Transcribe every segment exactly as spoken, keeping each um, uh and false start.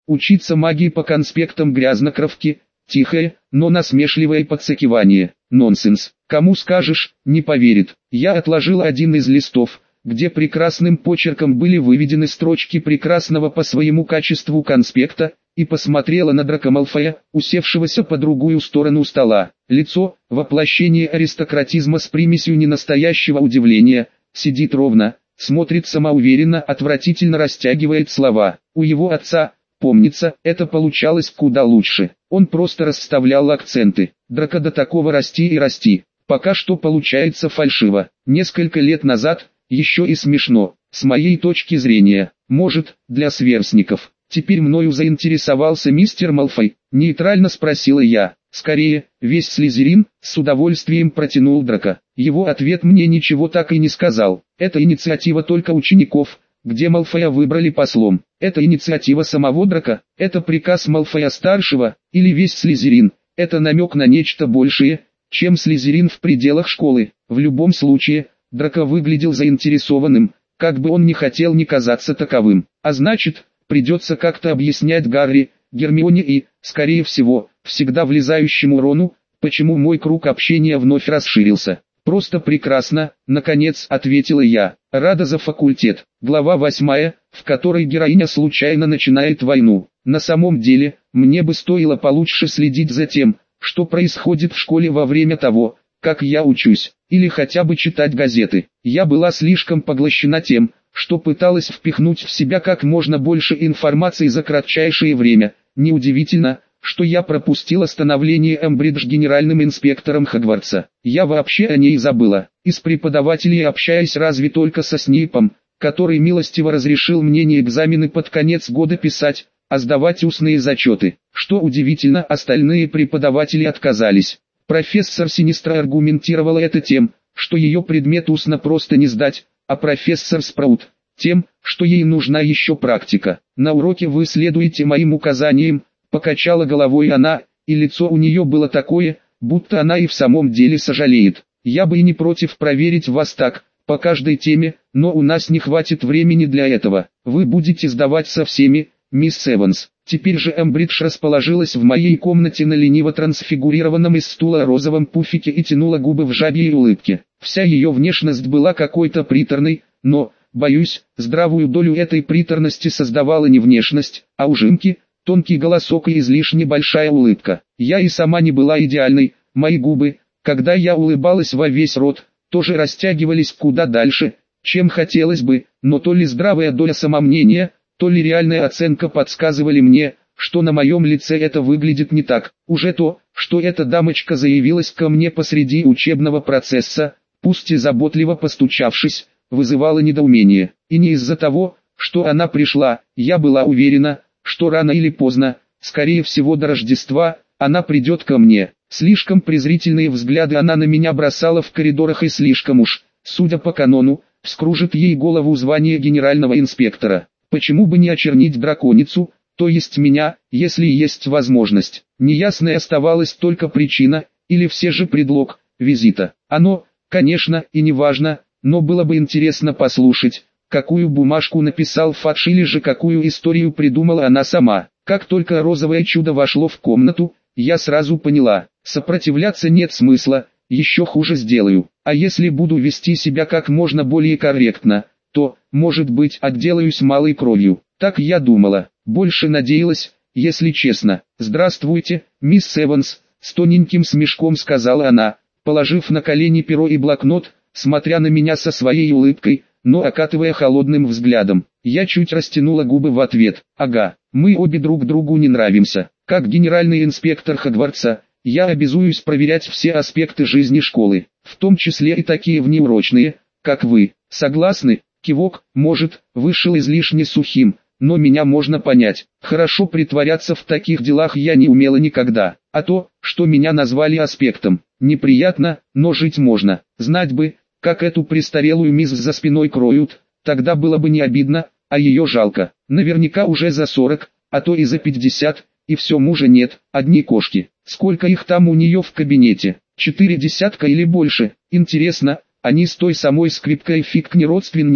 Учиться магии по конспектам грязнокровки, тихое, но насмешливое подсокивание. Нонсенс. Кому скажешь, не поверит. Я отложил один из листов, где прекрасным почерком были выведены строчки прекрасного по своему качеству конспекта, и посмотрела на Драко Малфоя, усевшегося по другую сторону стола. Лицо, воплощение аристократизма с примесью ненастоящего удивления, сидит ровно, смотрит самоуверенно, отвратительно растягивает слова. У его отца, помнится, это получалось куда лучше. Он просто расставлял акценты. Драко до такого расти и расти. Пока что получается фальшиво. Несколько лет назад, еще и смешно, с моей точки зрения, может, для сверстников. Теперь мною заинтересовался мистер Малфой, нейтрально спросила я. Скорее, весь Слизерин, с удовольствием протянул Драко. Его ответ мне ничего так и не сказал. Это инициатива только учеников, где Малфоя выбрали послом. Это инициатива самого Драко, это приказ Малфоя-старшего, или весь Слизерин. Это намек на нечто большее, чем Слизерин в пределах школы. В любом случае, Драко выглядел заинтересованным, как бы он ни хотел не казаться таковым. А значит, придется как-то объяснять Гарри, Гермионе и, скорее всего, всегда влезающему Рону, почему мой круг общения вновь расширился. «Просто прекрасно», — наконец ответила я. Рада за факультет. Глава восьмая, в которой героиня случайно начинает войну. На самом деле, мне бы стоило получше следить за тем, что происходит в школе во время того, как я учусь, или хотя бы читать газеты. Я была слишком поглощена тем, что пыталась впихнуть в себя как можно больше информации за кратчайшее время. Неудивительно, что я пропустила становление Эмбридж генеральным инспектором Хогвартса. Я вообще о ней забыла. Из преподавателей общаюсь разве только со Снейпом, который милостиво разрешил мне не экзамены под конец года писать, а сдавать устные зачеты. Что удивительно, остальные преподаватели отказались. Профессор Синистра аргументировала это тем, что ее предмет устно просто не сдать, а профессор Спраут тем, что ей нужна еще практика. На уроке вы следуете моим указаниям, покачала головой она, и лицо у нее было такое, будто она и в самом деле сожалеет. Я бы и не против проверить вас так, по каждой теме, но у нас не хватит времени для этого. Вы будете сдавать со всеми, мисс Эванс. Теперь же Эмбридж расположилась в моей комнате на лениво трансфигурированном из стула розовом пуфике и тянула губы в жабьей улыбке. Вся ее внешность была какой-то приторной, но, боюсь, здравую долю этой приторности создавала не внешность, а ужимки, тонкий голосок и излишне большая улыбка. Я и сама не была идеальной, мои губы, когда я улыбалась во весь рот, тоже растягивались куда дальше, чем хотелось бы, но то ли здравая доля самомнения, то ли реальная оценка подсказывали мне, что на моем лице это выглядит не так. Уже то, что эта дамочка заявилась ко мне посреди учебного процесса, пусть и заботливо постучавшись, вызывало недоумение. И не из-за того, что она пришла, я была уверена, что рано или поздно, скорее всего до Рождества, она придет ко мне. Слишком презрительные взгляды она на меня бросала в коридорах и слишком уж, судя по канону, вскружит ей голову звание генерального инспектора. Почему бы не очернить драконицу, то есть меня, если есть возможность? Неясной оставалась только причина, или все же предлог, визита. Оно, конечно, и не важно, но было бы интересно послушать, какую бумажку написал Фадж или же какую историю придумала она сама. Как только розовое чудо вошло в комнату, я сразу поняла, сопротивляться нет смысла, еще хуже сделаю. А если буду вести себя как можно более корректно, то, может быть, отделаюсь малой кровью. Так я думала, больше надеялась, если честно. «Здравствуйте, мисс Эванс», — с тоненьким смешком сказала она, положив на колени перо и блокнот, смотря на меня со своей улыбкой, но окатывая холодным взглядом. Я чуть растянула губы в ответ. «Ага, мы обе друг другу не нравимся. Как генеральный инспектор Хогвартса, я обязуюсь проверять все аспекты жизни школы, в том числе и такие внеурочные, как вы. Согласны?» Кивок, может, вышел излишне сухим, но меня можно понять. Хорошо притворяться в таких делах я не умела никогда. А то, что меня назвали аспектом, неприятно, но жить можно. Знать бы, как эту престарелую мисс за спиной кроют, тогда было бы не обидно, а ее жалко. Наверняка уже за сорок, а то и за пятьдесят, и все мужа нет, одни кошки. Сколько их там у нее в кабинете? Четыре десятка или больше? Интересно, они с той самой скрипкой фиг не родственники?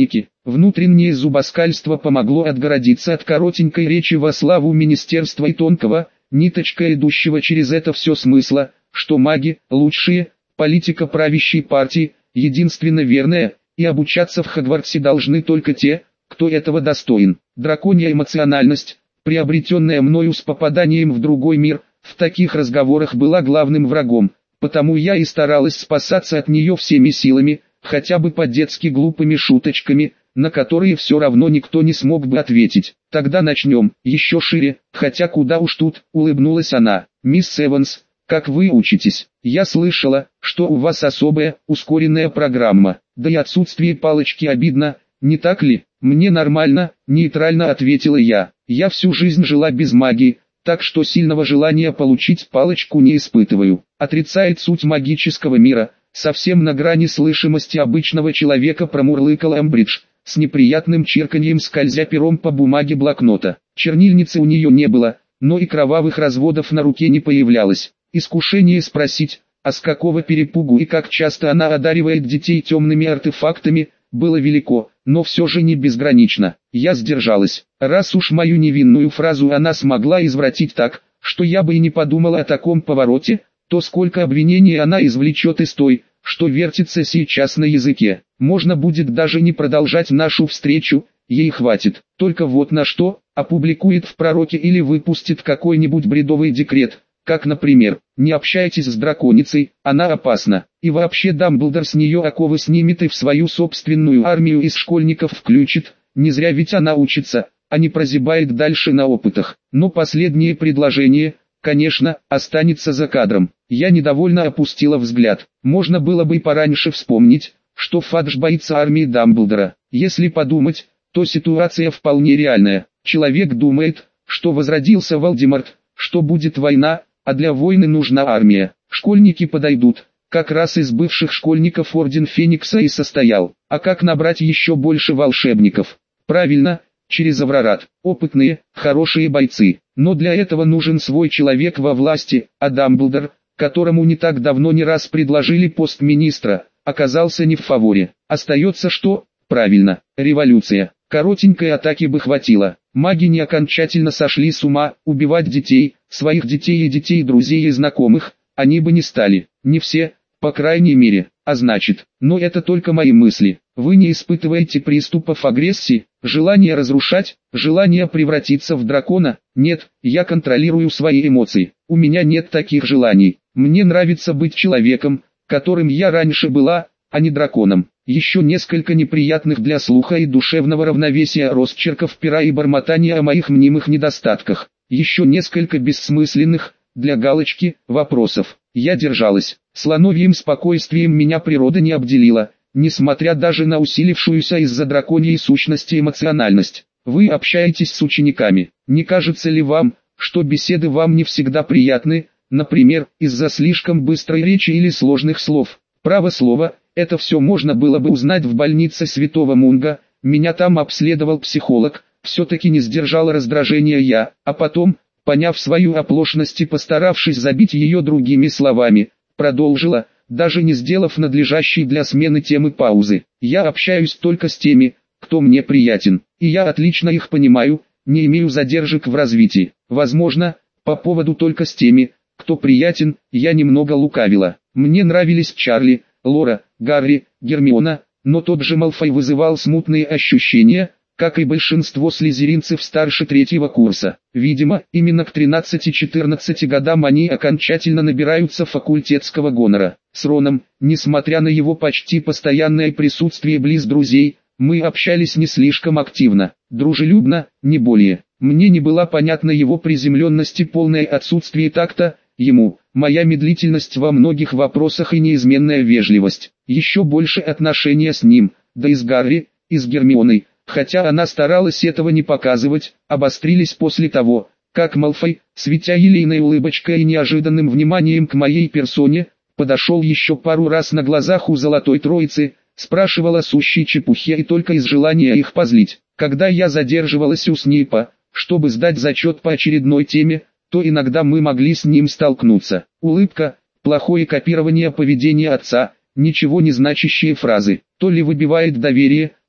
Внутреннее зубоскальство помогло отгородиться от коротенькой речи во славу министерства и тонкого, ниточка идущего через это все смысла, что маги – лучшие, политика правящей партии – единственно верная, и обучаться в Хогвартсе должны только те, кто этого достоин. Драконья эмоциональность, приобретенная мною с попаданием в другой мир, в таких разговорах была главным врагом, потому я и старалась спасаться от нее всеми силами, хотя бы по-детски глупыми шуточками, на которые все равно никто не смог бы ответить. Тогда начнем, еще шире, хотя куда уж тут, улыбнулась она. Мисс Эванс, как вы учитесь? Я слышала, что у вас особая, ускоренная программа, да и отсутствие палочки обидно, не так ли? Мне нормально, нейтрально ответила я. Я всю жизнь жила без магии, так что сильного желания получить палочку не испытываю. Отрицает суть магического мира, совсем на грани слышимости обычного человека промурлыкал Эмбридж, с неприятным чирканьем скользя пером по бумаге блокнота. Чернильницы у нее не было, но и кровавых разводов на руке не появлялось. Искушение спросить, а с какого перепугу и как часто она одаривает детей темными артефактами, было велико, но все же не безгранично. Я сдержалась. Раз уж мою невинную фразу она смогла извратить так, что я бы и не подумала о таком повороте, то сколько обвинений она извлечет из той, что вертится сейчас на языке. Можно будет даже не продолжать нашу встречу, ей хватит. Только вот на что, опубликует в пророке или выпустит какой-нибудь бредовый декрет, как, например, не общайтесь с драконицей, она опасна. И вообще Дамблдор с нее оковы снимет и в свою собственную армию из школьников включит, не зря ведь она учится, а не прозябает дальше на опытах. Но последнее предложение, конечно, останется за кадром. Я недовольно опустила взгляд. Можно было бы и пораньше вспомнить, что Фадж боится армии Дамблдора. Если подумать, то ситуация вполне реальная. Человек думает, что возродился Волдеморт, что будет война, а для войны нужна армия. Школьники подойдут. Как раз из бывших школьников Орден Феникса и состоял. А как набрать еще больше волшебников? Правильно, через Аврорат. Опытные, хорошие бойцы. Но для этого нужен свой человек во власти, а Дамблдор, которому не так давно не раз предложили пост министра, оказался не в фаворе. Остается что? Правильно, революция. Коротенькой атаки бы хватило. Маги не окончательно сошли с ума, убивать детей, своих детей и детей друзей и знакомых, они бы не стали. Не все, по крайней мере, а значит, но это только мои мысли. Вы не испытываете приступов агрессии, желания разрушать, желания превратиться в дракона? Нет, я контролирую свои эмоции. У меня нет таких желаний. Мне нравится быть человеком, которым я раньше была, а не драконом. Еще несколько неприятных для слуха и душевного равновесия росчерков пера и бормотания о моих мнимых недостатках. Еще несколько бессмысленных, для галочки, вопросов. Я держалась. Слоновьим спокойствием меня природа не обделила, несмотря даже на усилившуюся из-за драконьей сущности эмоциональность. Вы общаетесь с учениками. Не кажется ли вам, что беседы вам не всегда приятны, например, из-за слишком быстрой речи или сложных слов? Право слово, это все можно было бы узнать в больнице Святого Мунга, меня там обследовал психолог, все-таки не сдержала раздражения я, а потом, поняв свою оплошность и постаравшись забить ее другими словами, продолжила, даже не сделав надлежащей для смены темы паузы. Я общаюсь только с теми, кто мне приятен, и я отлично их понимаю, не имею задержек в развитии. Возможно, по поводу только с теми, кто приятен, я немного лукавила. Мне нравились Чарли, Лора, Гарри, Гермиона, но тот же Малфой вызывал смутные ощущения, как и большинство слизеринцев старше третьего курса. Видимо, именно к тринадцати-четырнадцати годам они окончательно набираются факультетского гонора. С Роном, несмотря на его почти постоянное присутствие близ друзей, мы общались не слишком активно, дружелюбно, не более. Мне не была понятна его приземленность и полное отсутствие такта, ему, моя медлительность во многих вопросах и неизменная вежливость. Еще больше отношения с ним, да и с Гарри, и с Гермионой, хотя она старалась этого не показывать, обострились после того, как Малфой, светя елейной улыбочкой и неожиданным вниманием к моей персоне, подошел еще пару раз на глазах у Золотой Троицы, спрашивал о сущей чепухе и только из желания их позлить. Когда я задерживалась у Снейпа, чтобы сдать зачет по очередной теме, то иногда мы могли с ним столкнуться. Улыбка, плохое копирование поведения отца, ничего не значащие фразы, то ли выбивает доверие,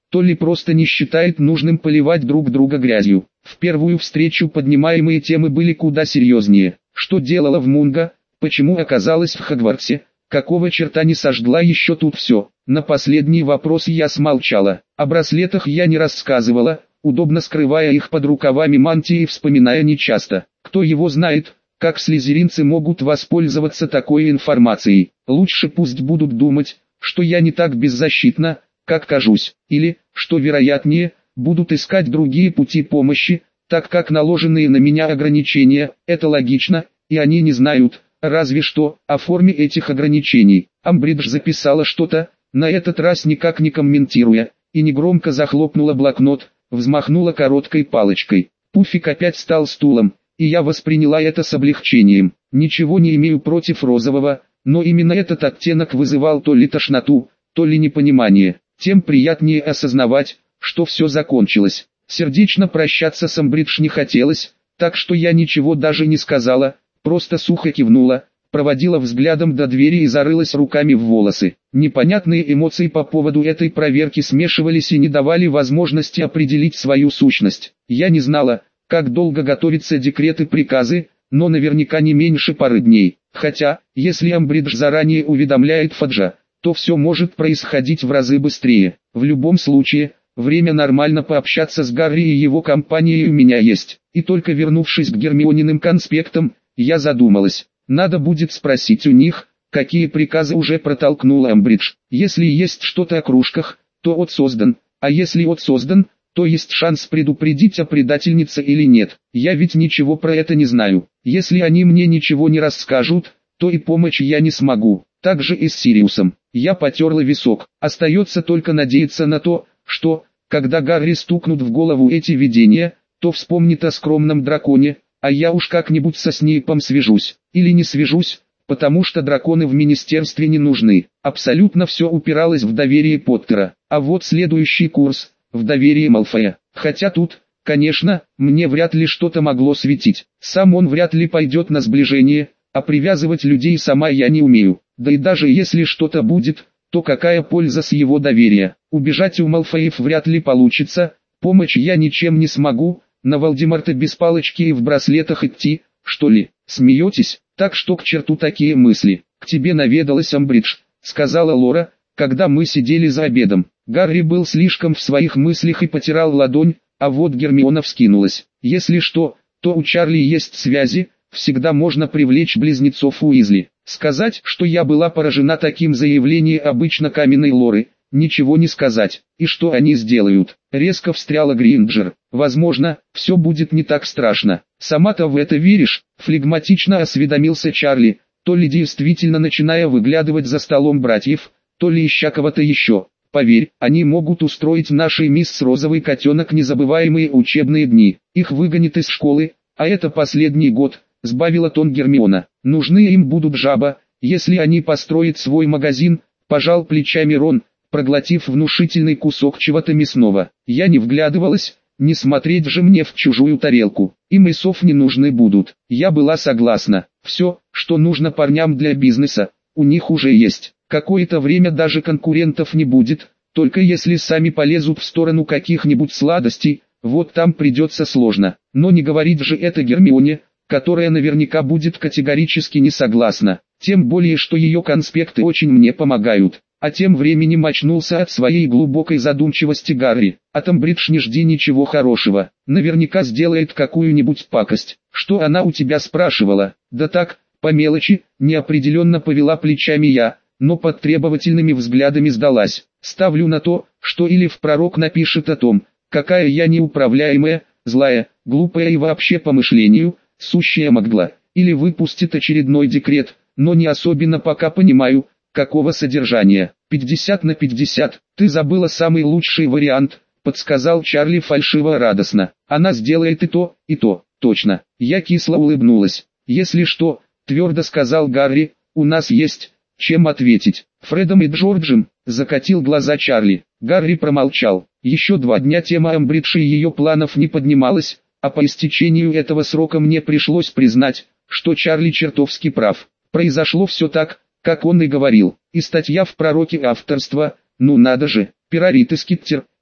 то ли просто не считает нужным поливать друг друга грязью. В первую встречу поднимаемые темы были куда серьезнее. Что делала в Мунго, почему оказалась в Хогвартсе, какого черта не сожгла еще тут все. На последний вопрос я смолчала. О браслетах я не рассказывала, удобно скрывая их под рукавами мантии и вспоминая нечасто. Кто его знает, как слизеринцы могут воспользоваться такой информацией. Лучше пусть будут думать, что я не так беззащитна, как кажусь, или, что вероятнее, будут искать другие пути помощи, так как наложенные на меня ограничения, это логично, и они не знают, разве что, о форме этих ограничений. Амбридж записала что-то, на этот раз никак не комментируя, и негромко захлопнула блокнот, взмахнула короткой палочкой. Пуфик опять стал стулом, и я восприняла это с облегчением. Ничего не имею против розового, но именно этот оттенок вызывал то ли тошноту, то ли непонимание. Тем приятнее осознавать, что все закончилось. Сердечно прощаться с Амбридж не хотелось, так что я ничего даже не сказала, просто сухо кивнула, проводила взглядом до двери и зарылась руками в волосы. Непонятные эмоции по поводу этой проверки смешивались и не давали возможности определить свою сущность. Я не знала, как долго готовятся декреты и приказы, но наверняка не меньше пары дней. Хотя, если Амбридж заранее уведомляет Фаджа, то все может происходить в разы быстрее. В любом случае, время нормально пообщаться с Гарри и его компанией у меня есть. И только вернувшись к Гермиониным конспектам, я задумалась. Надо будет спросить у них, какие приказы уже протолкнул Амбридж. Если есть что-то о кружках, то от создан, а если от создан, то есть шанс предупредить о предательнице или нет. Я ведь ничего про это не знаю. Если они мне ничего не расскажут, то и помочь я не смогу. Так же и с Сириусом. Я потерла висок. Остается только надеяться на то, что, когда Гарри стукнут в голову эти видения, то вспомнит о скромном драконе, а я уж как-нибудь со Снейпом свяжусь. Или не свяжусь, потому что драконы в министерстве не нужны. Абсолютно все упиралось в доверие Поттера. А вот следующий курс, в доверие Малфоя. Хотя тут, конечно, мне вряд ли что-то могло светить. Сам он вряд ли пойдет на сближение, а привязывать людей сама я не умею. Да и даже если что-то будет, то какая польза с его доверия? Убежать у Малфоев вряд ли получится, помочь я ничем не смогу, на Волдеморта без палочки и в браслетах идти, что ли? Смеетесь? Так что к черту такие мысли. К тебе наведалась Амбридж, сказала Лора, когда мы сидели за обедом. Гарри был слишком в своих мыслях и потирал ладонь, а вот Гермиона вскинулась. Если что, то у Чарли есть связи, всегда можно привлечь близнецов Уизли. Сказать, что я была поражена таким заявлением обычно каменной Лоры, ничего не сказать. И что они сделают? Резко встряла Гринджер. Возможно, все будет не так страшно. Сама-то в это веришь? Флегматично осведомился Чарли, то ли действительно начиная выглядывать за столом братьев, то ли ища кого-то еще. Поверь, они могут устроить нашей мисс Розовый котенок незабываемые учебные дни. Их выгонят из школы, а это последний год, сбавила тон Гермиона. Нужны им будут жаба, если они построят свой магазин, пожал плечами Рон, проглотив внушительный кусок чего-то мясного. Я не вглядывалась, не смотреть же мне в чужую тарелку. Им и сов не нужны будут. Я была согласна. Все, что нужно парням для бизнеса, у них уже есть. Какое-то время даже конкурентов не будет, только если сами полезут в сторону каких-нибудь сладостей, вот там придется сложно. Но не говорить же это Гермионе, которая наверняка будет категорически не согласна. Тем более, что ее конспекты очень мне помогают. А тем временем очнулся от своей глубокой задумчивости Гарри. От Амбридж не жди ничего хорошего. Наверняка сделает какую-нибудь пакость. Что она у тебя спрашивала? Да так, по мелочи, неопределенно повела плечами я, но под требовательными взглядами сдалась. Ставлю на то, что или в пророк напишет о том, какая я неуправляемая, злая, глупая и вообще по мышлению, сущая Магдла, или выпустит очередной декрет, но не особенно пока понимаю, какого содержания. пятьдесят на пятьдесят, ты забыла самый лучший вариант, подсказал Чарли фальшиво радостно. Она сделает и то, и то, точно. Я кисло улыбнулась. Если что, твердо сказал Гарри, у нас есть, чем ответить. Фредом и Джорджем, закатил глаза Чарли. Гарри промолчал. Еще два дня тема Амбридж и ее планов не поднималась, а по истечению этого срока мне пришлось признать, что Чарли чертовски прав. Произошло все так, как он и говорил. И статья в пророке авторства, ну надо же, Перорит и Скиттер,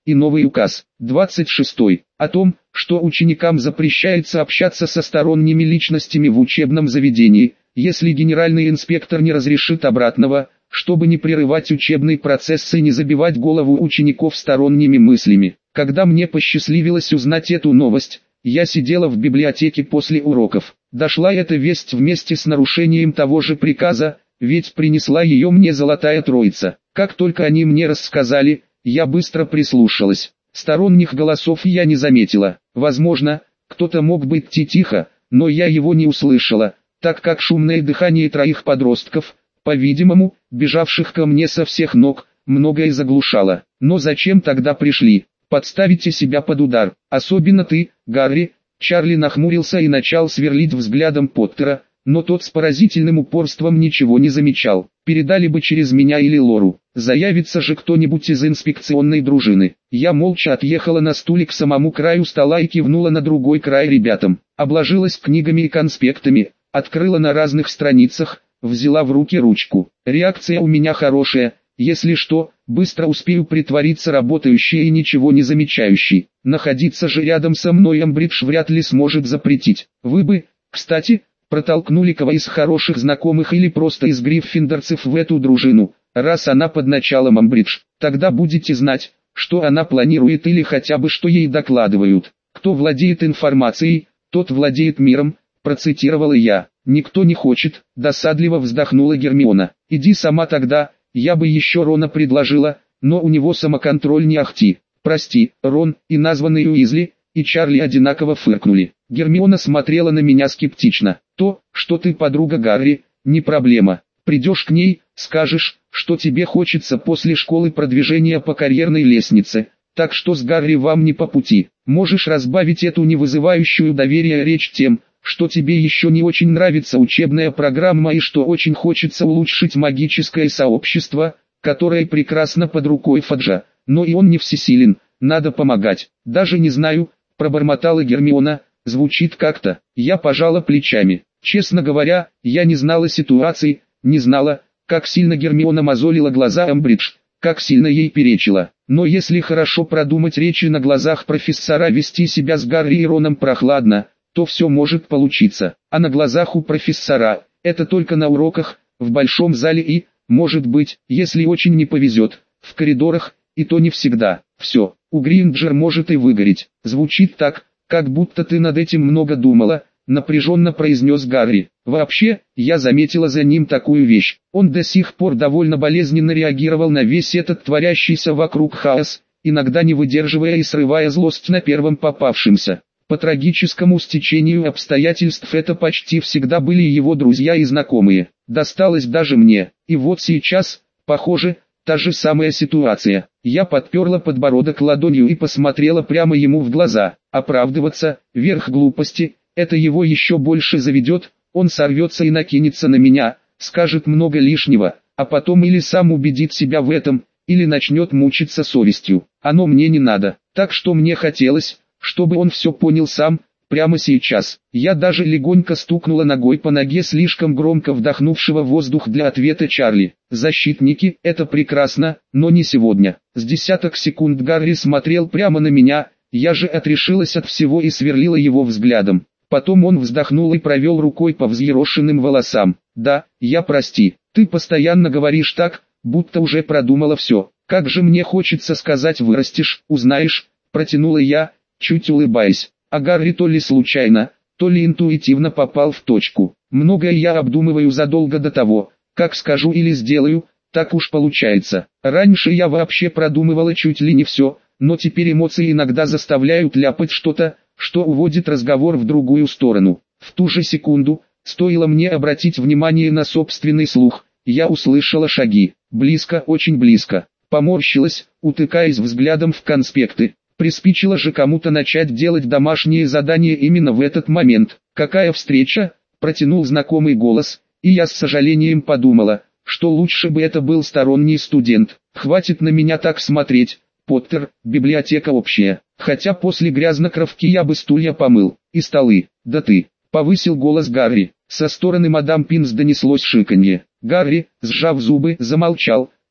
и новый указ, двадцать шестой, о том, что ученикам запрещается общаться со сторонними личностями в учебном заведении, если генеральный инспектор не разрешит обратного, чтобы не прерывать учебный процесс и не забивать голову учеников сторонними мыслями. Когда мне посчастливилось узнать эту новость, я сидела в библиотеке после уроков. Дошла эта весть вместе с нарушением того же приказа, ведь принесла ее мне Золотая Троица. Как только они мне рассказали, я быстро прислушалась. Сторонних голосов я не заметила. Возможно, кто-то мог бы идти тихо, но я его не услышала, так как шумное дыхание троих подростков, по-видимому, бежавших ко мне со всех ног, многое заглушало. Но зачем тогда пришли? Подставите себя под удар, особенно ты, Гарри. Чарли нахмурился и начал сверлить взглядом Поттера, но тот с поразительным упорством ничего не замечал. Передали бы через меня или Лору, заявится же кто-нибудь из инспекционной дружины. Я молча отъехала на стуле к самому краю стола и кивнула на другой край ребятам. Обложилась книгами и конспектами, открыла на разных страницах, взяла в руки ручку. Реакция у меня хорошая, если что, быстро успею притвориться работающей и ничего не замечающей. Находиться же рядом со мной Амбридж вряд ли сможет запретить. Вы бы, кстати, протолкнули кого из хороших знакомых или просто из гриффиндорцев в эту дружину, раз она под началом Амбридж. Тогда будете знать, что она планирует или хотя бы что ей докладывают. Кто владеет информацией, тот владеет миром, процитировала я. Никто не хочет, досадливо вздохнула Гермиона. Иди сама тогда. Я бы еще Рона предложила, но у него самоконтроль не ахти. Прости, Рон, и названный Уизли, и Чарли одинаково фыркнули. Гермиона смотрела на меня скептично. То, что ты подруга Гарри, не проблема. Придешь к ней, скажешь, что тебе хочется после школы продвижения по карьерной лестнице, так что с Гарри вам не по пути. Можешь разбавить эту не вызывающую доверия речь тем, что тебе еще не очень нравится учебная программа и что очень хочется улучшить магическое сообщество, которое прекрасно под рукой Фаджа, но и он не всесилен, надо помогать. Даже не знаю, пробормотала Гермиона, звучит как-то. Я пожала плечами. Честно говоря, я не знала ситуации, не знала, как сильно Гермиона мозолила глаза Амбридж, как сильно ей перечила. Но если хорошо продумать речи на глазах профессора, вести себя с Гарри и Роном прохладно, то все может получиться. А на глазах у профессора, это только на уроках, в большом зале и, может быть, если очень не повезет, в коридорах, и то не всегда. Все, у Гринджер может и выгореть. Звучит так, как будто ты над этим много думала, напряженно произнес Гарри. Вообще, я заметила за ним такую вещь. Он до сих пор довольно болезненно реагировал на весь этот творящийся вокруг хаос, иногда не выдерживая и срывая злость на первом попавшемся. По трагическому стечению обстоятельств это почти всегда были его друзья и знакомые. Досталось даже мне. И вот сейчас, похоже, та же самая ситуация. Я подперла подбородок ладонью и посмотрела прямо ему в глаза. Оправдываться, верх глупости, это его еще больше заведет, он сорвется и накинется на меня, скажет много лишнего, а потом или сам убедит себя в этом, или начнет мучиться совестью. Оно мне не надо, так что мне хотелось, чтобы он все понял сам, прямо сейчас. Я даже легонько стукнула ногой по ноге слишком громко вдохнувшего воздух для ответа Чарли. Защитники, это прекрасно, но не сегодня. С десяток секунд Гарри смотрел прямо на меня, я же отрешилась от всего и сверлила его взглядом. Потом он вздохнул и провел рукой по взъерошенным волосам. Да, я прости, ты постоянно говоришь так, будто уже продумала все. Как же мне хочется сказать вырастешь, узнаешь, протянула я, чуть улыбаясь. А Гарри то ли случайно, то ли интуитивно попал в точку. Многое я обдумываю задолго до того, как скажу или сделаю, так уж получается. Раньше я вообще продумывала чуть ли не все, но теперь эмоции иногда заставляют ляпать что-то, что уводит разговор в другую сторону. В ту же секунду, стоило мне обратить внимание на собственный слух, я услышала шаги. Близко, очень близко. Поморщилась, утыкаясь взглядом в конспекты. Приспичило же кому-то начать делать домашние задания именно в этот момент. «Какая встреча?» – протянул знакомый голос, и я с сожалением подумала, что лучше бы это был сторонний студент. Хватит на меня так смотреть, Поттер, библиотека общая. Хотя после грязнокровки я бы стулья помыл, и столы. Да ты, повысил голос Гарри. Со стороны мадам Пинс донеслось шиканье. Гарри, сжав зубы, замолчал,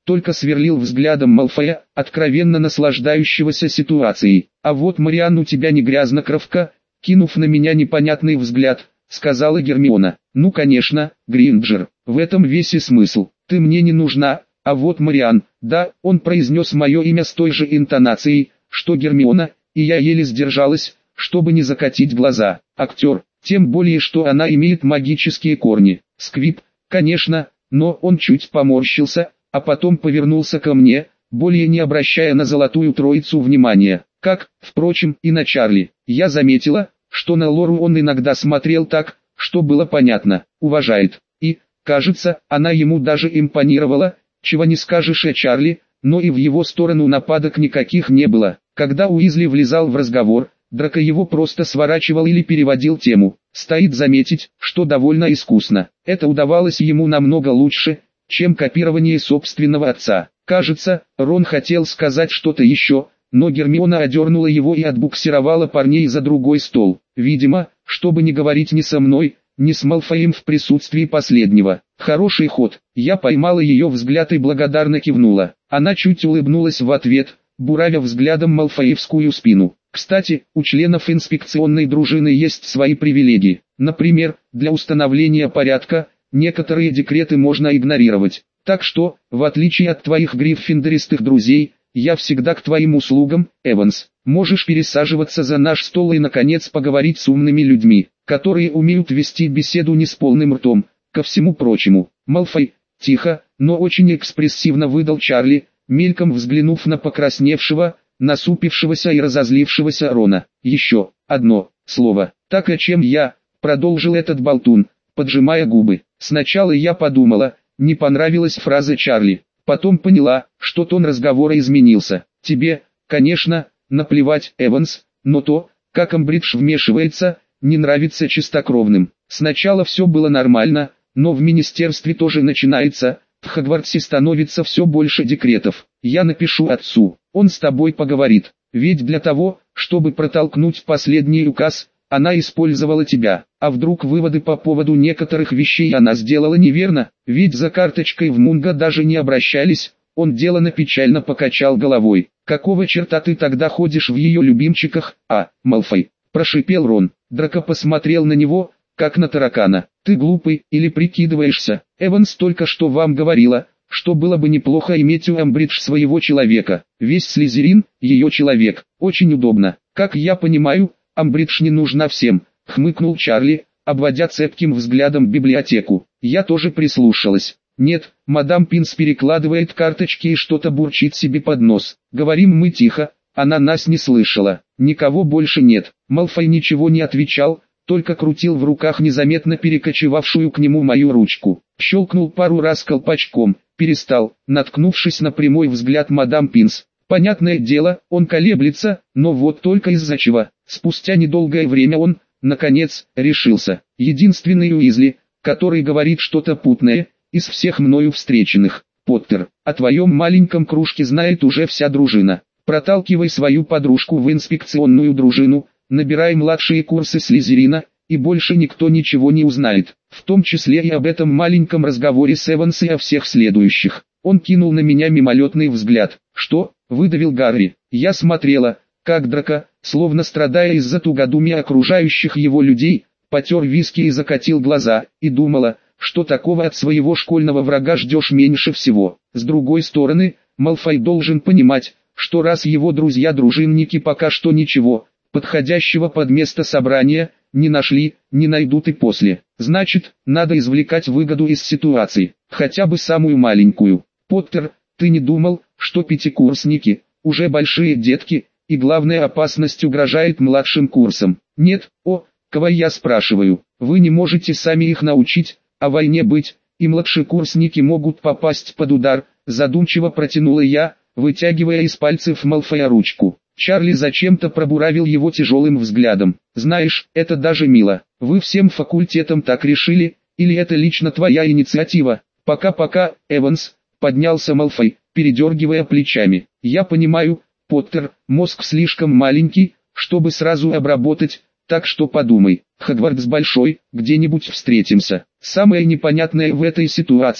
только сверлил взглядом Малфоя, откровенно наслаждающегося ситуацией. «А вот Мариан у тебя не грязнокровка», кинув на меня непонятный взгляд, сказала Гермиона. «Ну конечно, Гринджер, в этом весь и смысл. Ты мне не нужна, а вот Мариан». Да, он произнес мое имя с той же интонацией, что Гермиона, и я еле сдержалась, чтобы не закатить глаза. Актер, тем более что она имеет магические корни. Сквип, конечно, но он чуть поморщился, а потом повернулся ко мне, более не обращая на золотую троицу внимания. Как, впрочем, и на Чарли. Я заметила, что на Лору он иногда смотрел так, что было понятно, уважает. И, кажется, она ему даже импонировала, чего не скажешь о Чарли, но и в его сторону нападок никаких не было. Когда Уизли влезал в разговор, Драко его просто сворачивал или переводил тему. Стоит заметить, что довольно искусно. Это удавалось ему намного лучше, чем копирование собственного отца. Кажется, Рон хотел сказать что-то еще, но Гермиона одернула его и отбуксировала парней за другой стол. Видимо, чтобы не говорить ни со мной, ни с Малфоем в присутствии последнего. Хороший ход. Я поймала ее взгляд и благодарно кивнула. Она чуть улыбнулась в ответ, буравя взглядом Малфоевскую спину. Кстати, у членов инспекционной дружины есть свои привилегии. Например, для установления порядка, некоторые декреты можно игнорировать. Так что, в отличие от твоих гриффиндористых друзей, я всегда к твоим услугам, Эванс. Можешь пересаживаться за наш стол и наконец поговорить с умными людьми, которые умеют вести беседу не с полным ртом. Ко всему прочему, Малфой, тихо, но очень экспрессивно выдал Чарли, мельком взглянув на покрасневшего, насупившегося и разозлившегося Рона. Еще одно слово. Так о чем я, продолжил этот болтун, поджимая губы. Сначала я подумала, не понравилась фраза Чарли. Потом поняла, что тон разговора изменился. Тебе, конечно, наплевать, Эванс, но то, как Амбридж вмешивается, не нравится чистокровным. Сначала все было нормально, но в министерстве тоже начинается, в Хогвартсе становится все больше декретов. Я напишу отцу, он с тобой поговорит. Ведь для того, чтобы протолкнуть последний указ, она использовала тебя. А вдруг выводы по поводу некоторых вещей она сделала неверно? Ведь за карточкой в Мунго даже не обращались. Он делано печально покачал головой. Какого черта ты тогда ходишь в ее любимчиках, а, Малфой? Прошипел Рон. Драко посмотрел на него, как на таракана. Ты глупый или прикидываешься? Эванс только что вам говорила, что было бы неплохо иметь у Амбридж своего человека. Весь Слизерин – ее человек. Очень удобно. Как я понимаю, Амбридж не нужна всем, хмыкнул Чарли, обводя цепким взглядом библиотеку. Я тоже прислушалась. Нет, мадам Пинс перекладывает карточки и что-то бурчит себе под нос. Говорим мы тихо, она нас не слышала. Никого больше нет. Малфой ничего не отвечал, только крутил в руках незаметно перекочевавшую к нему мою ручку. Щелкнул пару раз колпачком, перестал, наткнувшись на прямой взгляд мадам Пинс. Понятное дело, он колеблется, но вот только из-за чего. Спустя недолгое время он, наконец, решился. Единственный Уизли, который говорит что-то путное, из всех мною встреченных. Поттер, о твоем маленьком кружке знает уже вся дружина. Проталкивай свою подружку в инспекционную дружину, набирай младшие курсы Слизерина, и больше никто ничего не узнает, в том числе и об этом маленьком разговоре с Эванс и о всех следующих. Он кинул на меня мимолетный взгляд. «Что?» – выдавил Гарри. Я смотрела, как Драко, словно страдая из-за тугодумия окружающих его людей, потер виски и закатил глаза, и думала, что такого от своего школьного врага ждешь меньше всего. С другой стороны, Малфой должен понимать, что раз его друзья-дружинники пока что ничего подходящего под место собрания не нашли, не найдут и после. Значит, надо извлекать выгоду из ситуации, хотя бы самую маленькую. Поттер, ты не думал, что пятикурсники уже большие детки, и главная опасность угрожает младшим курсам? Нет, о, кого я спрашиваю, вы не можете сами их научить о войне быть, и младшекурсники могут попасть под удар, задумчиво протянула я, вытягивая из пальцев Малфоя ручку. Чарли зачем-то пробуравил его тяжелым взглядом. «Знаешь, это даже мило. Вы всем факультетом так решили, или это лично твоя инициатива?» «Пока-пока, Эванс», — поднялся Малфой, передергивая плечами. «Я понимаю, Поттер, мозг слишком маленький, чтобы сразу обработать, так что подумай. Хогвартс большой, где-нибудь встретимся». Самое непонятное в этой ситуации,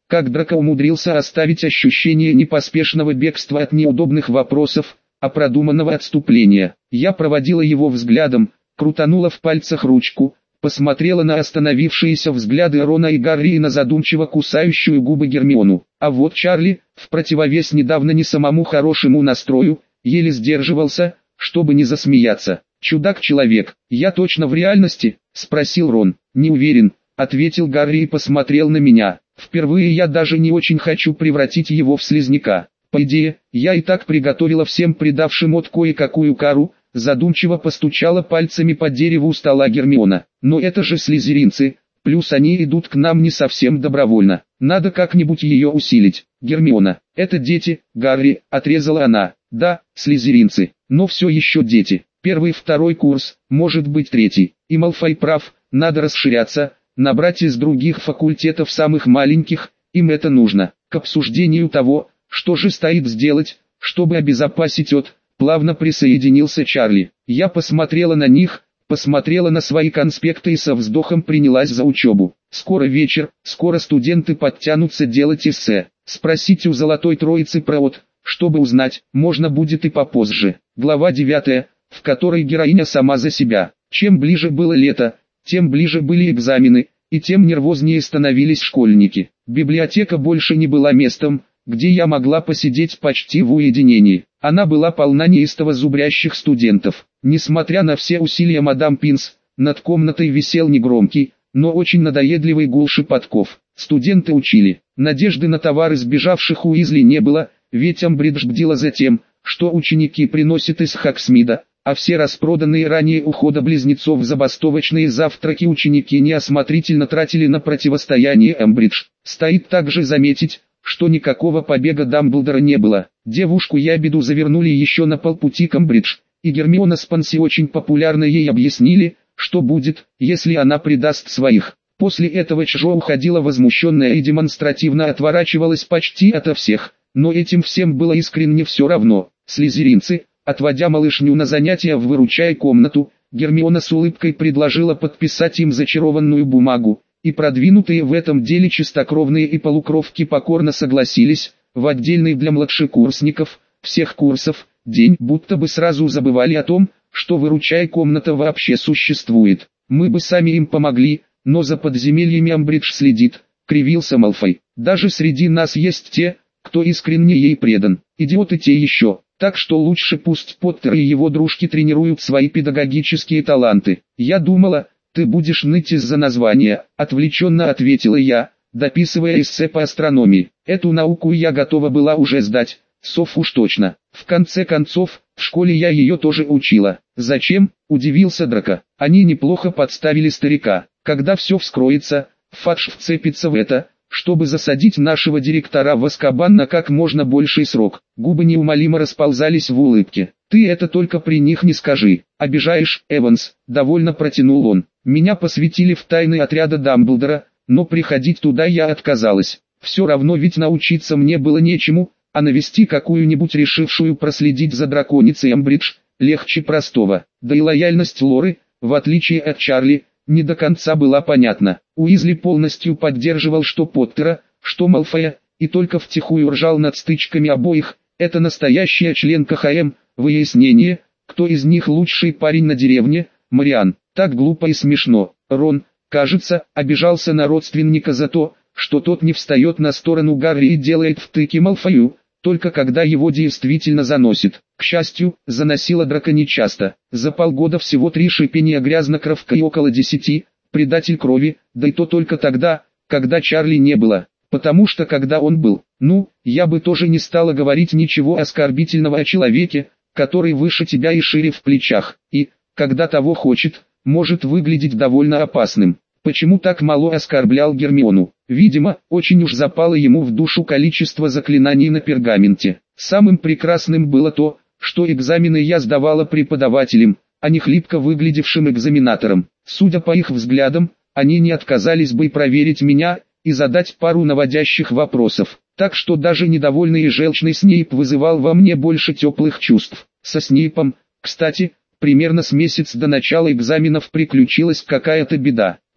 как Драко умудрился оставить ощущение непоспешного бегства от неудобных вопросов, а продуманного отступления. Я проводила его взглядом, крутанула в пальцах ручку, посмотрела на остановившиеся взгляды Рона и Гарри и на задумчиво кусающую губы Гермиону. А вот Чарли, в противовес недавно не самому хорошему настрою, еле сдерживался, чтобы не засмеяться. «Чудак-человек, я точно в реальности?» – спросил Рон. «Не уверен», – ответил Гарри и посмотрел на меня. «Впервые я даже не очень хочу превратить его в слизняка. По идее, я и так приготовила всем предавшим от кое-какую кару», – задумчиво постучала пальцами по дереву у стола Гермиона. «Но это же слизеринцы, плюс они идут к нам не совсем добровольно. Надо как-нибудь ее усилить». «Гермиона, это дети», – Гарри, – отрезала она. «Да, слизеринцы, но все еще дети. Первый, второй курс, может быть третий. И Малфой прав, надо расширяться, набрать из других факультетов самых маленьких, им это нужно». К обсуждению того, что же стоит сделать, чтобы обезопасить от, плавно присоединился Чарли. Я посмотрела на них, посмотрела на свои конспекты и со вздохом принялась за учебу. Скоро вечер, скоро студенты подтянутся делать эссе. Спросите у Золотой Троицы про от, чтобы узнать, можно будет и попозже. Глава девятая, в которой героиня сама за себя. Чем ближе было лето, тем ближе были экзамены, и тем нервознее становились школьники. Библиотека больше не была местом, где я могла посидеть почти в уединении. Она была полна неистово зубрящих студентов. Несмотря на все усилия мадам Пинс, над комнатой висел негромкий, но очень надоедливый гул шепотков. Студенты учили. Надежды на товары сбежавших Уизли не было, ведь Амбридж бдила за тем, что ученики приносят из Хоксмида, а все распроданные ранее ухода близнецов забастовочные завтраки ученики неосмотрительно тратили на противостояние Амбридж. Стоит также заметить, что никакого побега Дамблдора не было. Девушку Ябеду завернули еще на полпути к Амбридж, и Гермиона с Панси очень популярно ей объяснили, что будет, если она предаст своих. После этого Чжо уходила возмущенная и демонстративно отворачивалась почти ото всех, но этим всем было искренне все равно. Слизеринцы, отводя малышню на занятия в «Выручай комнату», Гермиона с улыбкой предложила подписать им зачарованную бумагу, и продвинутые в этом деле чистокровные и полукровки покорно согласились, в отдельный для младшекурсников, всех курсов, день будто бы сразу забывали о том, что «Выручай комната» вообще существует. «Мы бы сами им помогли, но за подземельями Амбридж следит», — кривился Малфой. «Даже среди нас есть те, кто искренне ей предан, идиоты те еще, так что лучше пусть Поттер и его дружки тренируют свои педагогические таланты». «Я думала, ты будешь ныть из-за названия», — отвлеченно ответила я, дописывая эссе по астрономии. Эту науку я готова была уже сдать, сов уж точно. В конце концов, в школе я ее тоже учила. «Зачем?» — удивился Драко. «Они неплохо подставили старика. Когда все вскроется, Фадж вцепится в это, чтобы засадить нашего директора в Азкабан на как можно больший срок». Губы неумолимо расползались в улыбке. «Ты это только при них не скажи. Обижаешь, Эванс», — довольно протянул он. «Меня посвятили в тайны отряда Дамблдора, но приходить туда я отказалась. Все равно ведь научиться мне было нечему, а навести какую-нибудь решившую проследить за драконицей Амбридж легче простого. Да и лояльность Лоры, в отличие от Чарли, не до конца была понятна. Уизли полностью поддерживал что Поттера, что Малфоя, и только втихую ржал над стычками обоих. Это настоящая членка ХМ. Выяснение, кто из них лучший парень на деревне, Мариан. Так глупо и смешно. Рон, кажется, обижался на родственника за то, что тот не встает на сторону Гарри и делает втыки Малфою, только когда его действительно заносит. К счастью, заносило Драко нечасто. За полгода всего три шипения грязнокровка и около десяти, предатель крови, да и то только тогда, когда Чарли не было. Потому что когда он был, ну, я бы тоже не стала говорить ничего оскорбительного о человеке, который выше тебя и шире в плечах, и, когда того хочет, может выглядеть довольно опасным. Почему так мало оскорблял Гермиону? Видимо, очень уж запало ему в душу количество заклинаний на пергаменте. Самым прекрасным было то, что экзамены я сдавала преподавателям, а не хлипко выглядевшим экзаменаторам. Судя по их взглядам, они не отказались бы проверить меня и задать пару наводящих вопросов. Так что даже недовольный и желчный Снейп вызывал во мне больше теплых чувств. Со Снейпом, кстати, примерно с месяц до начала экзаменов приключилась какая-то беда.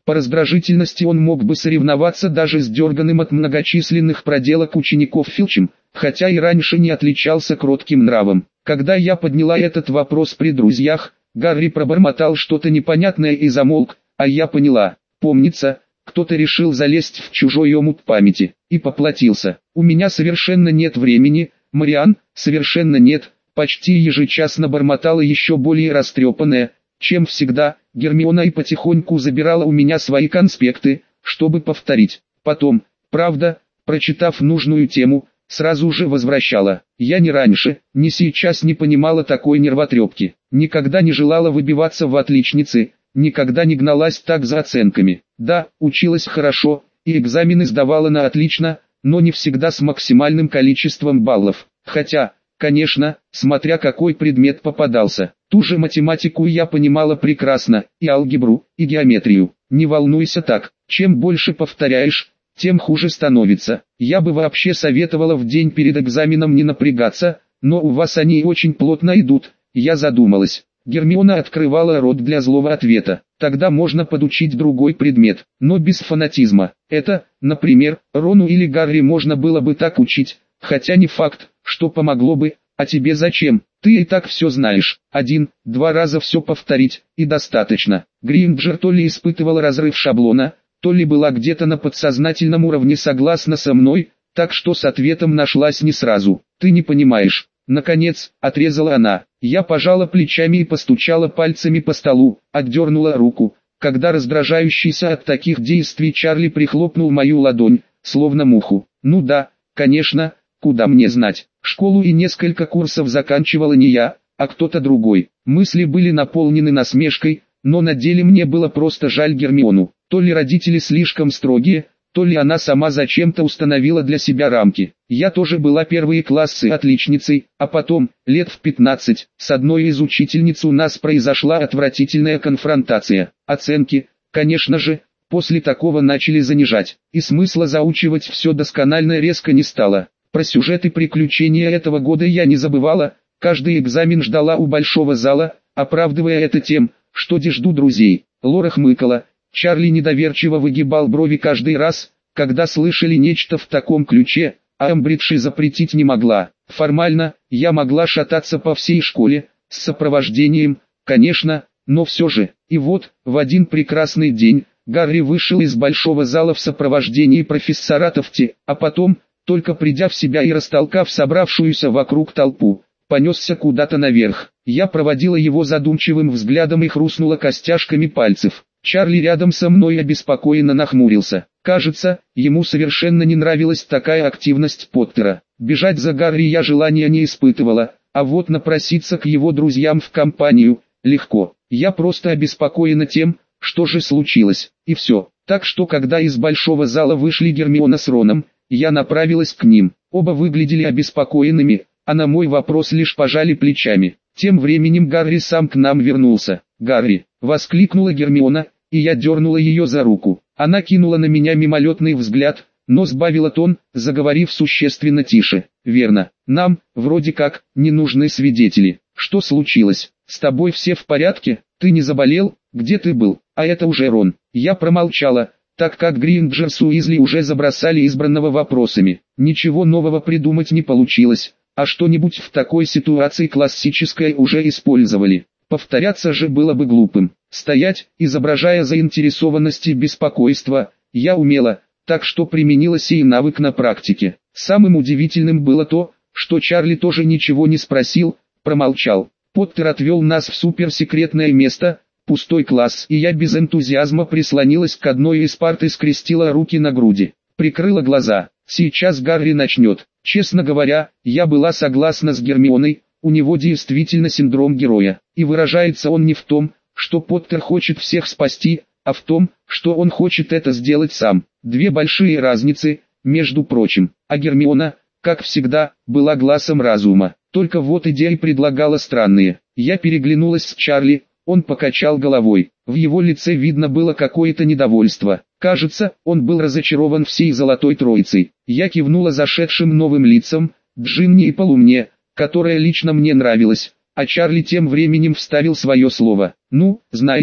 По раздражительности он мог бы соревноваться даже с дерганым от многочисленных проделок учеников Филчем, хотя и раньше не отличался кротким нравом. Когда я подняла этот вопрос при друзьях, Гарри пробормотал что-то непонятное и замолк, а я поняла. Помнится, кто-то решил залезть в чужой омут памяти, и поплатился. У меня совершенно нет времени, Мариан, совершенно нет, почти ежечасно бормотала еще более растрепанная, чем всегда, Гермиона, и потихоньку забирала у меня свои конспекты, чтобы повторить. Потом, правда, прочитав нужную тему, сразу же возвращала. Я ни раньше, ни сейчас не понимала такой нервотрепки, никогда не желала выбиваться в отличницы, никогда не гналась так за оценками. Да, училась хорошо, и экзамены сдавала на отлично, но не всегда с максимальным количеством баллов. Хотя, конечно, смотря какой предмет попадался. Ту же математику я понимала прекрасно, и алгебру, и геометрию. Не волнуйся так, чем больше повторяешь, тем хуже становится. Я бы вообще советовала в день перед экзаменом не напрягаться, но у вас они очень плотно идут. Я задумалась. Гермиона открывала рот для злого ответа. Тогда можно подучить другой предмет, но без фанатизма. Это, например, Рону или Гарри можно было бы так учить, хотя не факт, что помогло бы. А тебе зачем? Ты и так все знаешь. Один, два раза все повторить, и достаточно. Гринджер то ли испытывал разрыв шаблона, то ли была где-то на подсознательном уровне согласна со мной, так что с ответом нашлась не сразу. Ты не понимаешь. Наконец, отрезала она. Я пожала плечами и постучала пальцами по столу, отдернула руку, когда раздражающийся от таких действий Чарли прихлопнул мою ладонь, словно муху. Ну да, конечно, куда мне знать. Школу и несколько курсов заканчивала не я, а кто-то другой. Мысли были наполнены насмешкой, но на деле мне было просто жаль Гермиону. То ли родители слишком строгие, то ли она сама зачем-то установила для себя рамки. Я тоже была первые классы отличницей, а потом, лет в пятнадцать, с одной из учительниц у нас произошла отвратительная конфронтация. Оценки, конечно же, после такого начали занижать, и смысла заучивать все досконально резко не стало. Про сюжеты приключения этого года я не забывала, каждый экзамен ждала у большого зала, оправдывая это тем, что жду друзей. Лора хмыкала, Чарли недоверчиво выгибал брови каждый раз, когда слышали нечто в таком ключе, а Эмбридж запретить не могла. Формально, я могла шататься по всей школе, с сопровождением, конечно, но все же. И вот, в один прекрасный день, Гарри вышел из большого зала в сопровождении профессора Тофти, а потом, только придя в себя и растолкав собравшуюся вокруг толпу, понесся куда-то наверх. Я проводила его задумчивым взглядом и хрустнула костяшками пальцев. Чарли рядом со мной обеспокоенно нахмурился. Кажется, ему совершенно не нравилась такая активность Поттера. Бежать за Гарри я желания не испытывала, а вот напроситься к его друзьям в компанию – легко. Я просто обеспокоена тем, что же случилось, и все. Так что когда из большого зала вышли Гермиона с Роном, я направилась к ним. Оба выглядели обеспокоенными, а на мой вопрос лишь пожали плечами. Тем временем Гарри сам к нам вернулся. «Гарри!» — воскликнула Гермиона, и я дернула ее за руку. Она кинула на меня мимолетный взгляд, но сбавила тон, заговорив существенно тише. «Верно, нам, вроде как, не нужны свидетели. Что случилось? С тобой все в порядке? Ты не заболел? Где ты был?» А это уже Рон. Я промолчала, так как Гринджер с Уизли уже забросали избранного вопросами. Ничего нового придумать не получилось, а что-нибудь в такой ситуации классическое уже использовали. Повторяться же было бы глупым. Стоять, изображая заинтересованность и беспокойство, я умела, так что применила сей навык на практике. Самым удивительным было то, что Чарли тоже ничего не спросил, промолчал. Поттер отвел нас в суперсекретное место, пустой класс, и я без энтузиазма прислонилась к одной из парт и скрестила руки на груди. Прикрыла глаза. Сейчас Гарри начнет. Честно говоря, я была согласна с Гермионой, у него действительно синдром героя, и выражается он не в том, что Поттер хочет всех спасти, а в том, что он хочет это сделать сам. Две большие разницы, между прочим, а Гермиона, как всегда, была глазом разума. Только вот идеи предлагала странные. Я переглянулась с Чарли, он покачал головой. В его лице видно было какое-то недовольство. Кажется, он был разочарован всей Золотой Троицей. Я кивнула зашедшим новым лицам, Джинни и Полумне, которая лично мне нравилась, а Чарли тем временем вставил свое слово. «Ну, знаете,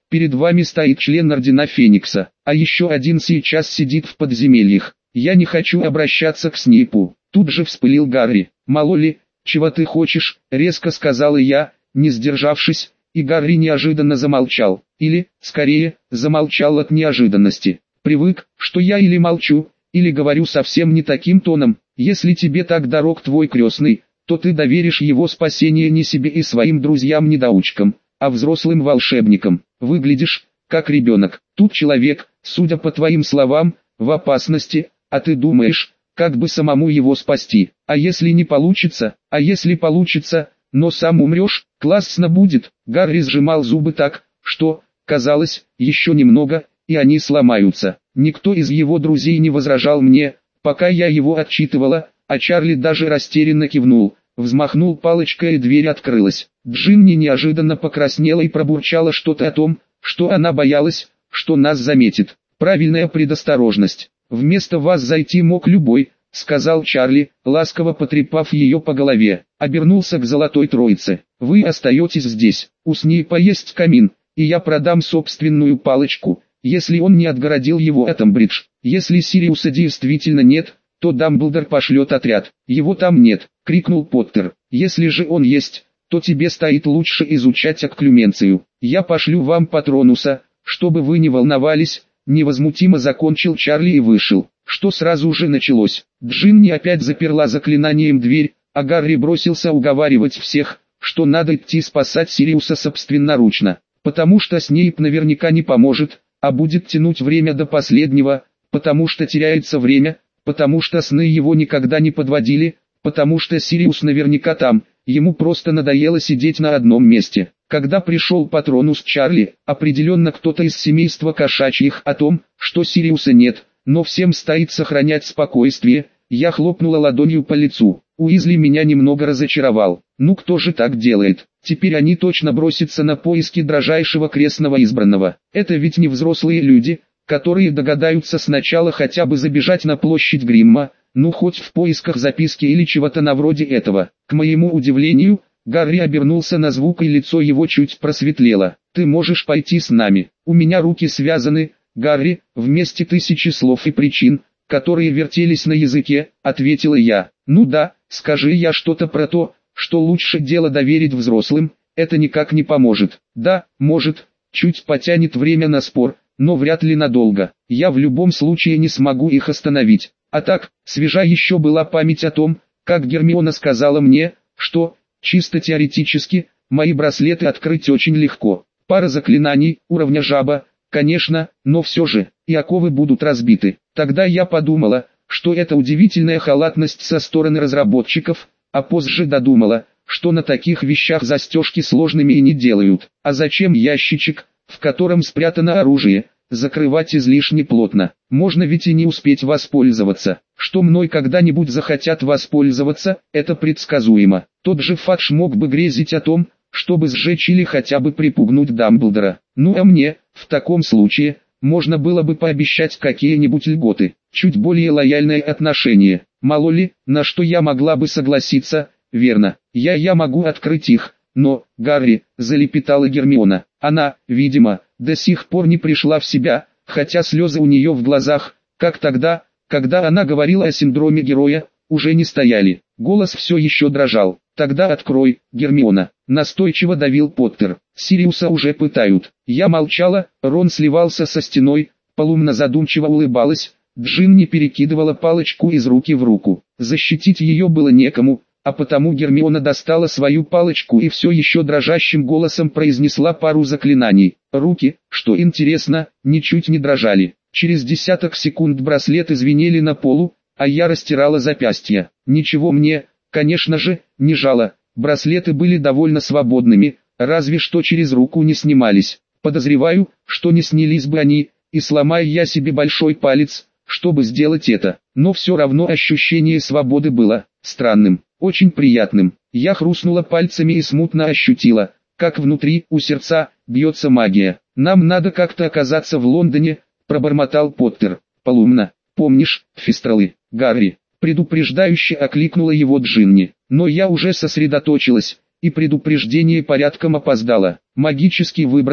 Перед вами стоит член Ордена Феникса, а еще один сейчас сидит в подземельях. Я не хочу обращаться к Снейпу. Тут же вспылил Гарри. Мало ли, чего ты хочешь, резко сказала я, не сдержавшись, и Гарри неожиданно замолчал. Или, скорее, замолчал от неожиданности. Привык, что я или молчу, или говорю совсем не таким тоном. Если тебе так дорог твой крестный, то ты доверишь его спасение не себе и своим друзьям-недоучкам, а взрослым волшебникам. Выглядишь, как ребенок. Тут человек, судя по твоим словам, в опасности, а ты думаешь, как бы самому его спасти. А если не получится, а если получится, но сам умрешь, классно будет. Гарри сжимал зубы так, что, казалось, еще немного, и они сломаются. Никто из его друзей не возражал мне, пока я его отчитывала, а Чарли даже растерянно кивнул. Взмахнул палочкой, и дверь открылась. Джинни неожиданно покраснела и пробурчала что-то о том, что она боялась, что нас заметит. Правильная предосторожность. Вместо вас зайти мог любой, сказал Чарли, ласково потрепав ее по голове. Обернулся к Золотой Троице. Вы остаетесь здесь. У Снейпа есть камин, и я продам собственную палочку, если он не отгородил его от Эмбридж. Если Сириуса действительно нет, то Дамблдор пошлет отряд. Его там нет, крикнул Поттер. Если же он есть, то тебе стоит лучше изучать окклюменцию. Я пошлю вам Патронуса, чтобы вы не волновались, невозмутимо закончил Чарли и вышел. Что сразу же началось? Джинни опять заперла заклинанием дверь, а Гарри бросился уговаривать всех, что надо идти спасать Сириуса собственноручно, потому что Снейп наверняка не поможет, а будет тянуть время до последнего, потому что теряется время, потому что сны его никогда не подводили, потому что Сириус наверняка там, ему просто надоело сидеть на одном месте. Когда пришел Патронус Чарли, определенно кто-то из семейства кошачьих о том, что Сириуса нет, но всем стоит сохранять спокойствие, я хлопнула ладонью по лицу. Уизли меня немного разочаровал. Ну кто же так делает? Теперь они точно бросятся на поиски дрожайшего крестного избранного. Это ведь не взрослые люди, которые догадаются сначала хотя бы забежать на площадь Гримма, ну хоть в поисках записки или чего-то на вроде этого. К моему удивлению, Гарри обернулся на звук и лицо его чуть просветлело. «Ты можешь пойти с нами. У меня руки связаны, Гарри», вместе тысячи слов и причин, которые вертелись на языке, ответила я. «Ну да, скажи я что-то про то, что лучше дело доверить взрослым, это никак не поможет». «Да, может, чуть потянет время на спор, но вряд ли надолго. Я в любом случае не смогу их остановить. А так, свежа еще была память о том, как Гермиона сказала мне, что, чисто теоретически, мои браслеты открыть очень легко. Пара заклинаний, уровня жаба, конечно, но все же, и оковы будут разбиты. Тогда я подумала, что это удивительная халатность со стороны разработчиков, а позже додумала, что на таких вещах застежки сложными и не делают. А зачем ящичек, в котором спрятано оружие, закрывать излишне плотно? Можно ведь и не успеть воспользоваться. Что мной когда-нибудь захотят воспользоваться, это предсказуемо. Тот же Фадж мог бы грезить о том, чтобы сжечь или хотя бы припугнуть Дамблдора. Ну а мне, в таком случае, можно было бы пообещать какие-нибудь льготы, чуть более лояльное отношение. Мало ли, на что я могла бы согласиться, верно, я я могу открыть их, но, Гарри, залепетала Гермиона, она, видимо, до сих пор не пришла в себя, хотя слезы у нее в глазах, как тогда, когда она говорила о синдроме героя, уже не стояли. Голос все еще дрожал. «Тогда открой, Гермиона», — настойчиво давил Поттер. «Сириуса уже пытают». Я молчала, Рон сливался со стеной, Полумна задумчиво улыбалась, Джинни перекидывала палочку из руки в руку. Защитить ее было некому, а потому Гермиона достала свою палочку и все еще дрожащим голосом произнесла пару заклинаний. Руки, что интересно, ничуть не дрожали. Через десяток секунд браслеты звенели на полу, а я растирала запястья. Ничего мне, конечно же, не жало. Браслеты были довольно свободными, разве что через руку не снимались. Подозреваю, что не снялись бы они, и сломая я себе большой палец, чтобы сделать это. Но все равно ощущение свободы было странным, очень приятным. Я хрустнула пальцами и смутно ощутила, как внутри, у сердца, бьется магия. «Нам надо как-то оказаться в Лондоне», — пробормотал Поттер. «Полумна, помнишь, фистралы?» «Гарри», — предупреждающе окликнула его Джинни. Но я уже сосредоточилась, и предупреждение порядком опоздало. Магический выброс,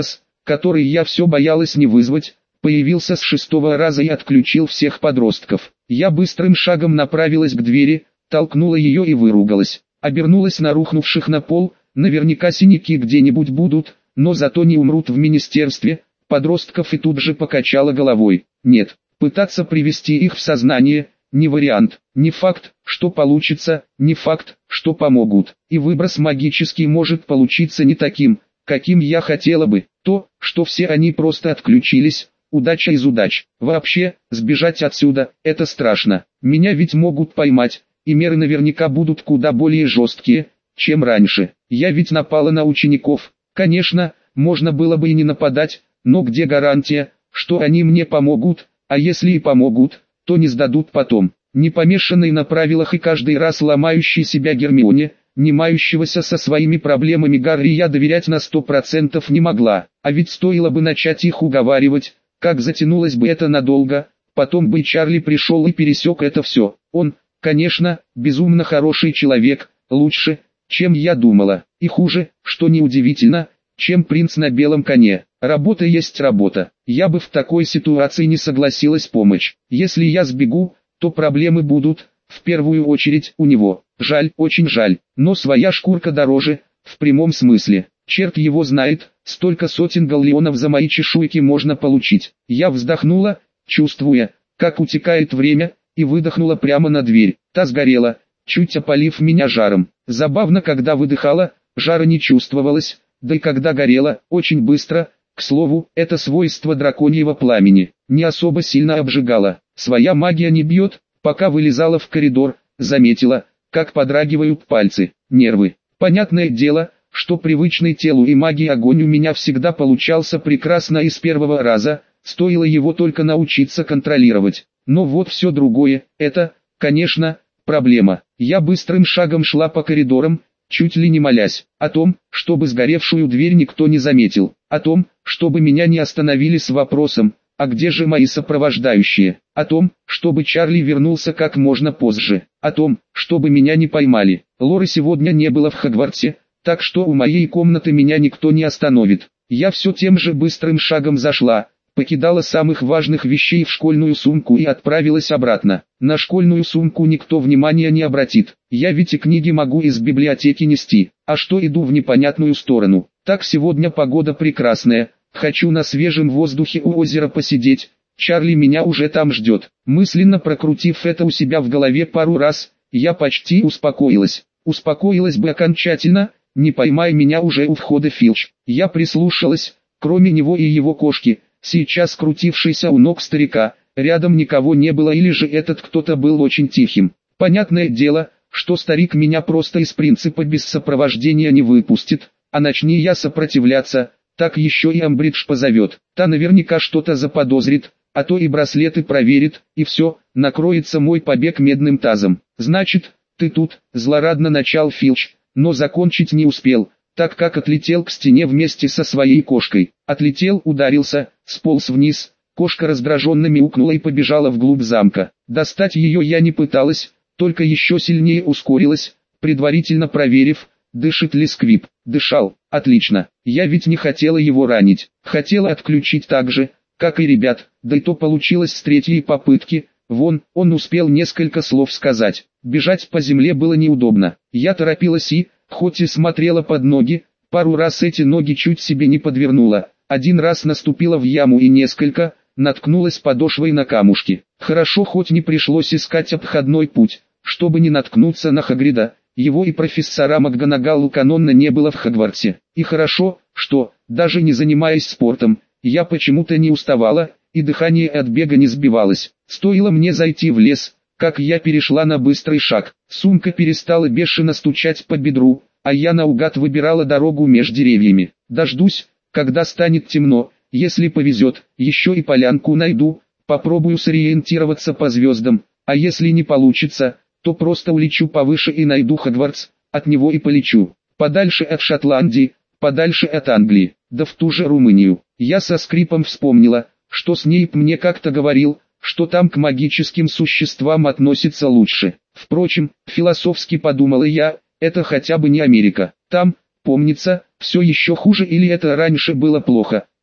который я все боялась не вызвать, появился с шестого раза и отключил всех подростков. Я быстрым шагом направилась к двери, толкнула ее и выругалась. Обернулась на рухнувших на пол, наверняка синяки где-нибудь будут, но зато не умрут в министерстве, подростков, и тут же покачала головой. Нет, пытаться привести их в сознание – не вариант, не факт, что получится, не факт, что помогут. И выброс магический может получиться не таким, каким я хотела бы. То, что все они просто отключились, удача из удач. Вообще, сбежать отсюда – это страшно. Меня ведь могут поймать, и меры наверняка будут куда более жесткие, чем раньше. Я ведь напала на учеников. Конечно, можно было бы и не нападать, но где гарантия, что они мне помогут, а если и помогут, то не сдадут потом. Не помешанный на правилах и каждый раз ломающий себя Гермионе, не мающегося со своими проблемами Гарри я доверять на сто процентов не могла. А ведь стоило бы начать их уговаривать, как затянулось бы это надолго, потом бы Чарли пришел и пересек это все. Он, конечно, безумно хороший человек, лучше, чем я думала, и хуже, что неудивительно, чем принц на белом коне. Работа есть работа. Я бы в такой ситуации не согласилась помочь. Если я сбегу, то проблемы будут, в первую очередь, у него. Жаль, очень жаль, но своя шкурка дороже, в прямом смысле. Черт его знает, столько сотен галлеонов за мои чешуйки можно получить. Я вздохнула, чувствуя, как утекает время, и выдохнула прямо на дверь. Та сгорела, чуть опалив меня жаром. Забавно, когда выдыхала, жара не чувствовалось, да и когда горела, очень быстро. К слову, это свойство драконьего пламени, не особо сильно обжигало. Своя магия не бьет. Пока вылезала в коридор, заметила, как подрагивают пальцы, нервы. Понятное дело, что привычный телу и магии огонь у меня всегда получался прекрасно и с первого раза, стоило его только научиться контролировать. Но вот все другое, это, конечно, проблема. Я быстрым шагом шла по коридорам, чуть ли не молясь, о том, чтобы сгоревшую дверь никто не заметил, о том, чтобы меня не остановили с вопросом, а где же мои сопровождающие, о том, чтобы Чарли вернулся как можно позже, о том, чтобы меня не поймали. Лоры сегодня не было в Хогвартсе, так что у моей комнаты меня никто не остановит. Я все тем же быстрым шагом зашла, покидала самых важных вещей в школьную сумку и отправилась обратно. На школьную сумку никто внимания не обратит. Я ведь и книги могу из библиотеки нести. А что, иду в непонятную сторону? Так, сегодня погода прекрасная. Хочу на свежем воздухе у озера посидеть. Чарли меня уже там ждет. Мысленно прокрутив это у себя в голове пару раз, я почти успокоилась. Успокоилась бы окончательно, не поймай меня уже у входа Филч. Я прислушалась, кроме него и его кошки, сейчас крутившейся у ног старика, рядом никого не было, или же этот кто-то был очень тихим. Понятное дело, что старик меня просто из принципа без сопровождения не выпустит, а начни я сопротивляться, так еще и Амбридж позовет. Та наверняка что-то заподозрит, а то и браслеты проверит, и все, накроется мой побег медным тазом. Значит, ты тут, злорадно начал Филч, но закончить не успел, так как отлетел к стене вместе со своей кошкой. Отлетел, ударился, сполз вниз, кошка раздраженно мяукнула и побежала вглубь замка. Достать ее я не пыталась, только еще сильнее ускорилась, предварительно проверив, дышит ли Сквиб. Дышал, отлично, я ведь не хотела его ранить, хотела отключить так же, как и ребят, да и то получилось с третьей попытки. Вон, он успел несколько слов сказать. Бежать по земле было неудобно. Я торопилась и, хоть и смотрела под ноги, пару раз эти ноги чуть себе не подвернула. Один раз наступила в яму и несколько, наткнулась подошвой на камушки. Хорошо, хоть не пришлось искать обходной путь, чтобы не наткнуться на Хагрида. Его и профессора МакГонагалл канонно не было в Хогвартсе. И хорошо, что, даже не занимаясь спортом, я почему-то не уставала, и дыхание от бега не сбивалось. Стоило мне зайти в лес, как я перешла на быстрый шаг. Сумка перестала бешено стучать по бедру, а я наугад выбирала дорогу меж деревьями. Дождусь, когда станет темно, если повезет, еще и полянку найду, попробую сориентироваться по звездам, а если не получится, то просто улечу повыше и найду Хогвартс, от него и полечу. Подальше от Шотландии, подальше от Англии, да в ту же Румынию. Я со скрипом вспомнила, что Снейп мне как-то говорил, что там к магическим существам относятся лучше. Впрочем, философски подумала я, это хотя бы не Америка. Там, помнится, все еще хуже, или это раньше было плохо.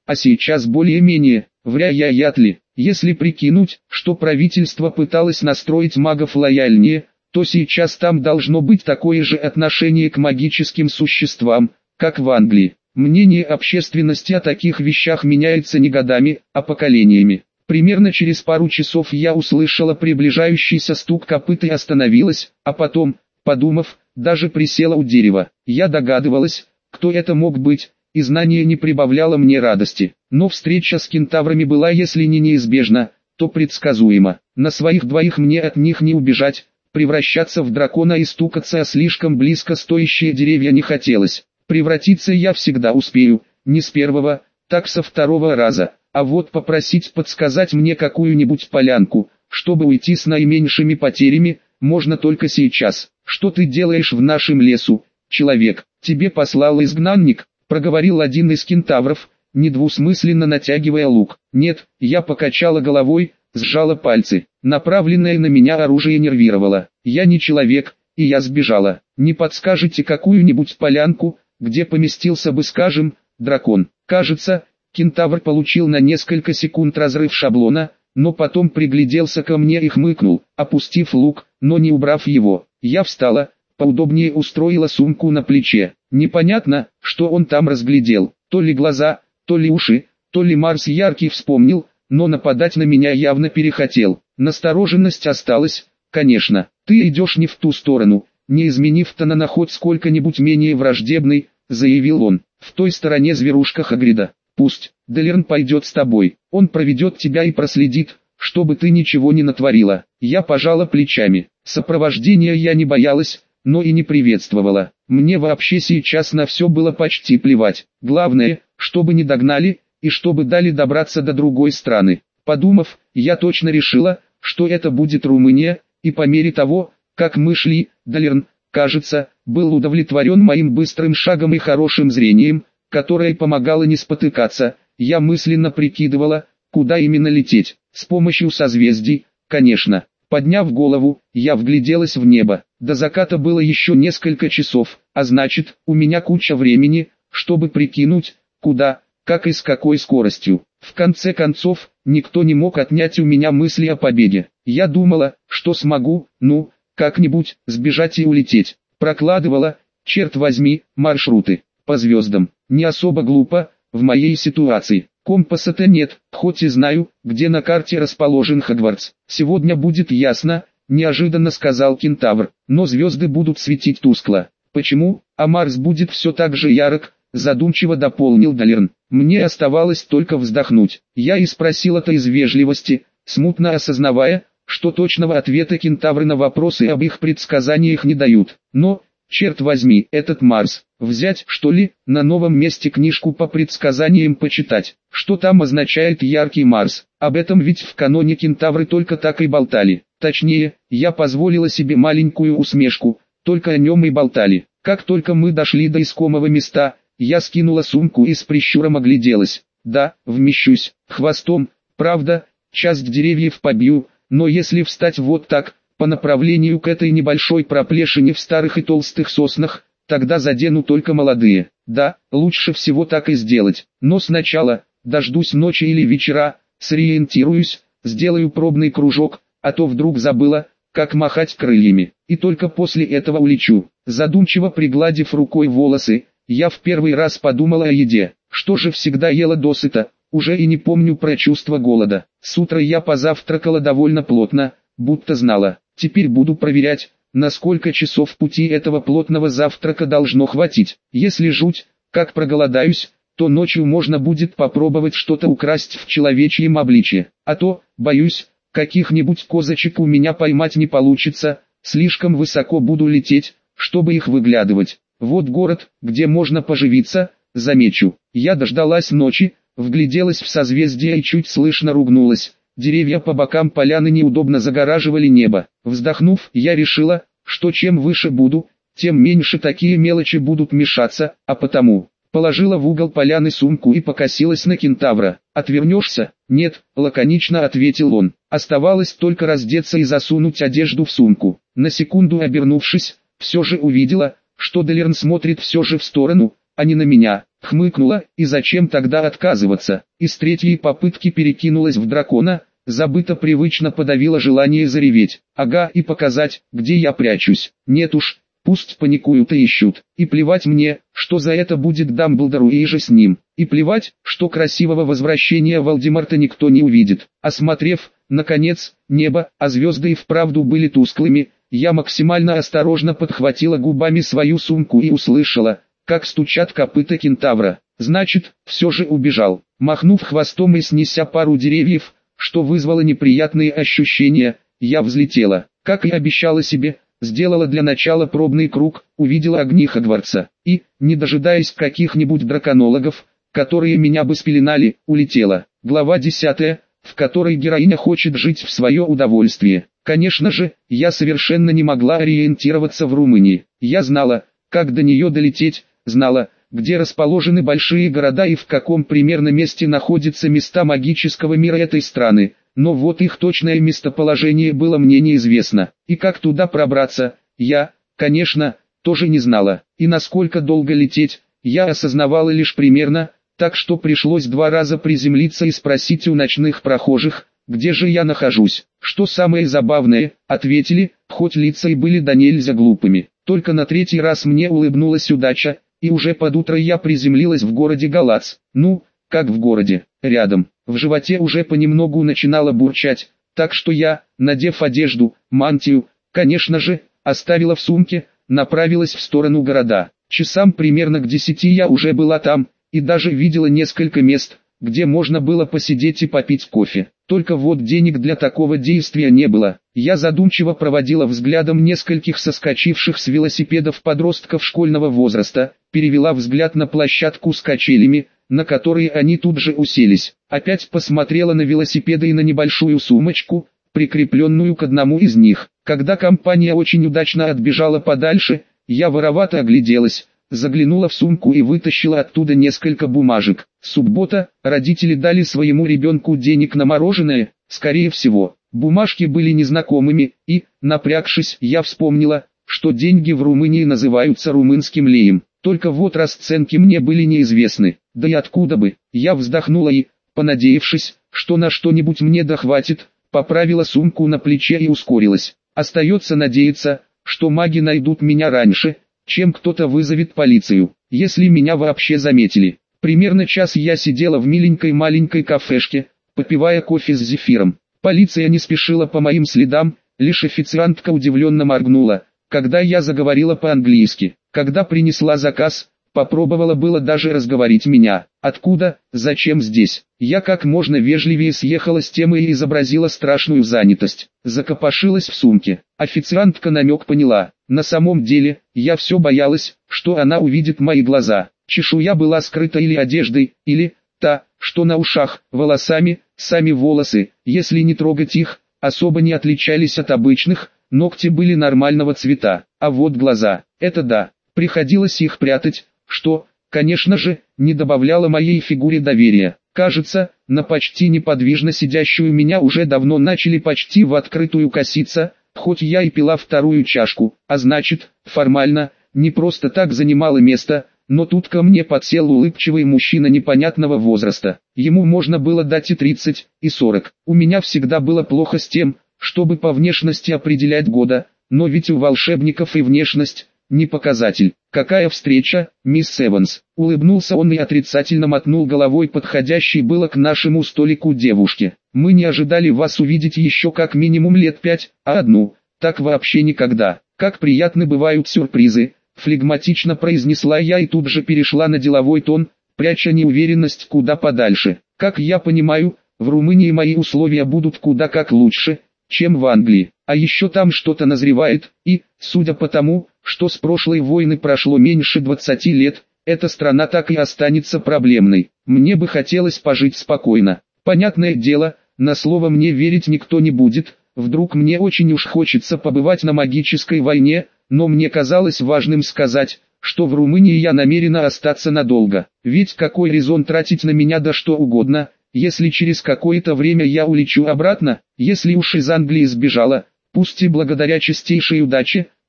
а сейчас более-менее, вряд ли. Если прикинуть, что правительство пыталось настроить магов лояльнее, то сейчас там должно быть такое же отношение к магическим существам, как в Англии. Мнение общественности о таких вещах меняется не годами, а поколениями. Примерно через пару часов я услышала приближающийся стук копыт и остановилась, а потом, подумав, даже присела у дерева. Я догадывалась, кто это мог быть, и знание не прибавляло мне радости. Но встреча с кентаврами была если не неизбежна, то предсказуема. На своих двоих мне от них не убежать, превращаться в дракона и стукаться о слишком близко стоящие деревья не хотелось. Превратиться я всегда успею, не с первого, так со второго раза. А вот попросить подсказать мне какую-нибудь полянку, чтобы уйти с наименьшими потерями, можно только сейчас. Что ты делаешь в нашем лесу, человек? Тебе послал изгнанник, проговорил один из кентавров, недвусмысленно натягивая лук. Нет, я покачала головой, сжала пальцы. Направленное на меня оружие нервировало. Я не человек, и я сбежала. Не подскажете какую-нибудь полянку, где поместился бы, скажем, дракон? Кажется, кентавр получил на несколько секунд разрыв шаблона, но потом пригляделся ко мне и хмыкнул, опустив лук, но не убрав его. Я встала, поудобнее устроила сумку на плече. Непонятно, что он там разглядел, то ли глаза, то ли уши, то ли Марс яркий вспомнил, но нападать на меня явно перехотел. Настороженность осталась, конечно. Ты идешь не в ту сторону, не изменив тона на ход сколько-нибудь менее враждебный, заявил он. В той стороне зверушка Хагрида. Пусть Делерн пойдет с тобой, он проведет тебя и проследит, чтобы ты ничего не натворила. Я пожала плечами. Сопровождения я не боялась, но и не приветствовала. Мне вообще сейчас на все было почти плевать. Главное, чтобы не догнали, и чтобы дали добраться до другой страны. Подумав, я точно решила, что это будет Румыния, и по мере того, как мы шли, Делерн, кажется, был удовлетворен моим быстрым шагом и хорошим зрением, которое помогало не спотыкаться. Я мысленно прикидывала, куда именно лететь. С помощью созвездий, конечно. Подняв голову, я вгляделась в небо. До заката было еще несколько часов, а значит, у меня куча времени, чтобы прикинуть, куда, как и с какой скоростью. В конце концов, никто не мог отнять у меня мысли о побеге. Я думала, что смогу, ну, как-нибудь, сбежать и улететь. Прокладывала, черт возьми, маршруты по звездам. Не особо глупо, в моей ситуации. Компаса-то нет, хоть и знаю, где на карте расположен Хогвартс. Сегодня будет ясно, неожиданно сказал кентавр, но звезды будут светить тускло. Почему? А Марс будет все так же ярок, задумчиво дополнил Делерн. Мне оставалось только вздохнуть. Я и спросил-то из вежливости, смутно осознавая, что точного ответа кентавры на вопросы об их предсказаниях не дают. Но, черт возьми, этот Марс, взять, что ли, на новом месте книжку по предсказаниям почитать. Что там означает яркий Марс? Об этом ведь в каноне кентавры только так и болтали. Точнее, я позволила себе маленькую усмешку, только о нем и болтали. Как только мы дошли до искомого места, я скинула сумку и с прищуром огляделась. Да, вмещусь, хвостом, правда, часть деревьев побью, но если встать вот так, по направлению к этой небольшой проплешине в старых и толстых соснах, тогда задену только молодые. Да, лучше всего так и сделать. Но сначала, дождусь ночи или вечера, сориентируюсь, сделаю пробный кружок, а то вдруг забыла, как махать крыльями. И только после этого улечу. Задумчиво пригладив рукой волосы, я в первый раз подумала о еде. Что же всегда ела досыта, уже и не помню про чувство голода. С утра я позавтракала довольно плотно, будто знала. Теперь буду проверять, на сколько часов пути этого плотного завтрака должно хватить. Если жуть, как проголодаюсь, то ночью можно будет попробовать что-то украсть в человечьем обличье. А то, боюсь, каких-нибудь козочек у меня поймать не получится, слишком высоко буду лететь, чтобы их выглядывать. Вот город, где можно поживиться, замечу. Я дождалась ночи, вгляделась в созвездие и чуть слышно ругнулась. Деревья по бокам поляны неудобно загораживали небо. Вздохнув, я решила, что чем выше буду, тем меньше такие мелочи будут мешаться, а потому положила в угол поляны сумку и покосилась на кентавра. «Отвернешься?» «Нет», — лаконично ответил он. Оставалось только раздеться и засунуть одежду в сумку. На секунду обернувшись, все же увидела, что Делерн смотрит все же в сторону, а не на меня. Хмыкнула, и зачем тогда отказываться? Из третьей попытки перекинулась в дракона, забыто привычно подавила желание зареветь. Ага, и показать, где я прячусь. Нет уж, пусть паникуют и ищут. И плевать мне, что за это будет Дамблдору и же с ним. И плевать, что красивого возвращения Волдеморта никто не увидит. Осмотрев, наконец, небо, а звезды и вправду были тусклыми, я максимально осторожно подхватила губами свою сумку и услышала, как стучат копыта кентавра. Значит, все же убежал. Махнув хвостом и снеся пару деревьев, что вызвало неприятные ощущения, я взлетела. Как и обещала себе, сделала для начала пробный круг, увидела огни Хогвартса и, не дожидаясь каких-нибудь драконологов, которые меня бы спеленали, улетела. Глава десятая, в которой героиня хочет жить в свое удовольствие. Конечно же, я совершенно не могла ориентироваться в Румынии. Я знала, как до нее долететь, знала, где расположены большие города и в каком примерно месте находятся места магического мира этой страны, но вот их точное местоположение было мне неизвестно. И как туда пробраться, я, конечно, тоже не знала. И насколько долго лететь, я осознавала лишь примерно, так что пришлось два раза приземлиться и спросить у ночных прохожих, где же я нахожусь. Что самое забавное, ответили, хоть лица и были да нельзя глупыми. Только на третий раз мне улыбнулась удача, и уже под утро я приземлилась в городе Галац. Ну, как в городе, рядом. В животе уже понемногу начинало бурчать, так что я, надев одежду, мантию, конечно же, оставила в сумке, направилась в сторону города. Часам примерно к десяти я уже была там, и даже видела несколько мест, где можно было посидеть и попить кофе. Только вот денег для такого действия не было. Я задумчиво проводила взглядом нескольких соскочивших с велосипедов подростков школьного возраста, перевела взгляд на площадку с качелями, на которые они тут же уселись. Опять посмотрела на велосипеды и на небольшую сумочку, прикрепленную к одному из них. Когда компания очень удачно отбежала подальше, я воровато огляделась, заглянула в сумку и вытащила оттуда несколько бумажек. Суббота, родители дали своему ребенку денег на мороженое, скорее всего. Бумажки были незнакомыми, и, напрягшись, я вспомнила, что деньги в Румынии называются румынским леем. Только вот расценки мне были неизвестны, да и откуда бы. Я вздохнула и, понадеявшись, что на что-нибудь мне дохватит, поправила сумку на плече и ускорилась. Остается надеяться, что маги найдут меня раньше, чем кто-то вызовет полицию, если меня вообще заметили. Примерно час я сидела в миленькой маленькой кафешке, попивая кофе с зефиром. Полиция не спешила по моим следам, лишь официантка удивленно моргнула, когда я заговорила по-английски. Когда принесла заказ, попробовала было даже разговорить меня. Откуда, зачем здесь? Я как можно вежливее съехала с темы и изобразила страшную занятость. Закопошилась в сумке. Официантка намек поняла. На самом деле, я все боялась, что она увидит мои глаза. Чешуя была скрыта или одеждой, или, та, что на ушах, волосами. Сами волосы, если не трогать их, особо не отличались от обычных, ногти были нормального цвета. А вот глаза, это да, приходилось их прятать, что, конечно же, не добавляло моей фигуре доверия. Кажется, на почти неподвижно сидящую меня уже давно начали почти в открытую коситься, хоть я и пила вторую чашку, а значит, формально, не просто так занимала место, но тут ко мне подсел улыбчивый мужчина непонятного возраста. Ему можно было дать и тридцать, и сорок. У меня всегда было плохо с тем, чтобы по внешности определять года, но ведь у волшебников и внешность не показатель. Какая встреча, мисс Эванс? Улыбнулся он и отрицательно мотнул головой подходящей было к нашему столику девушке. Мы не ожидали вас увидеть еще как минимум лет пять, а одну, так вообще никогда. Как приятны бывают сюрпризы, флегматично произнесла я и тут же перешла на деловой тон, пряча неуверенность куда подальше. Как я понимаю, в Румынии мои условия будут куда как лучше, чем в Англии. А еще там что-то назревает, и, судя по тому, что с прошлой войны прошло меньше двадцати лет, эта страна так и останется проблемной. Мне бы хотелось пожить спокойно. Понятное дело, на слово мне верить никто не будет, вдруг мне очень уж хочется побывать на магической войне, но мне казалось важным сказать, что в Румынии я намерена остаться надолго. Ведь какой резон тратить на меня да что угодно, если через какое-то время я улечу обратно, если уж из Англии сбежала, пусть и благодаря чистейшей удаче,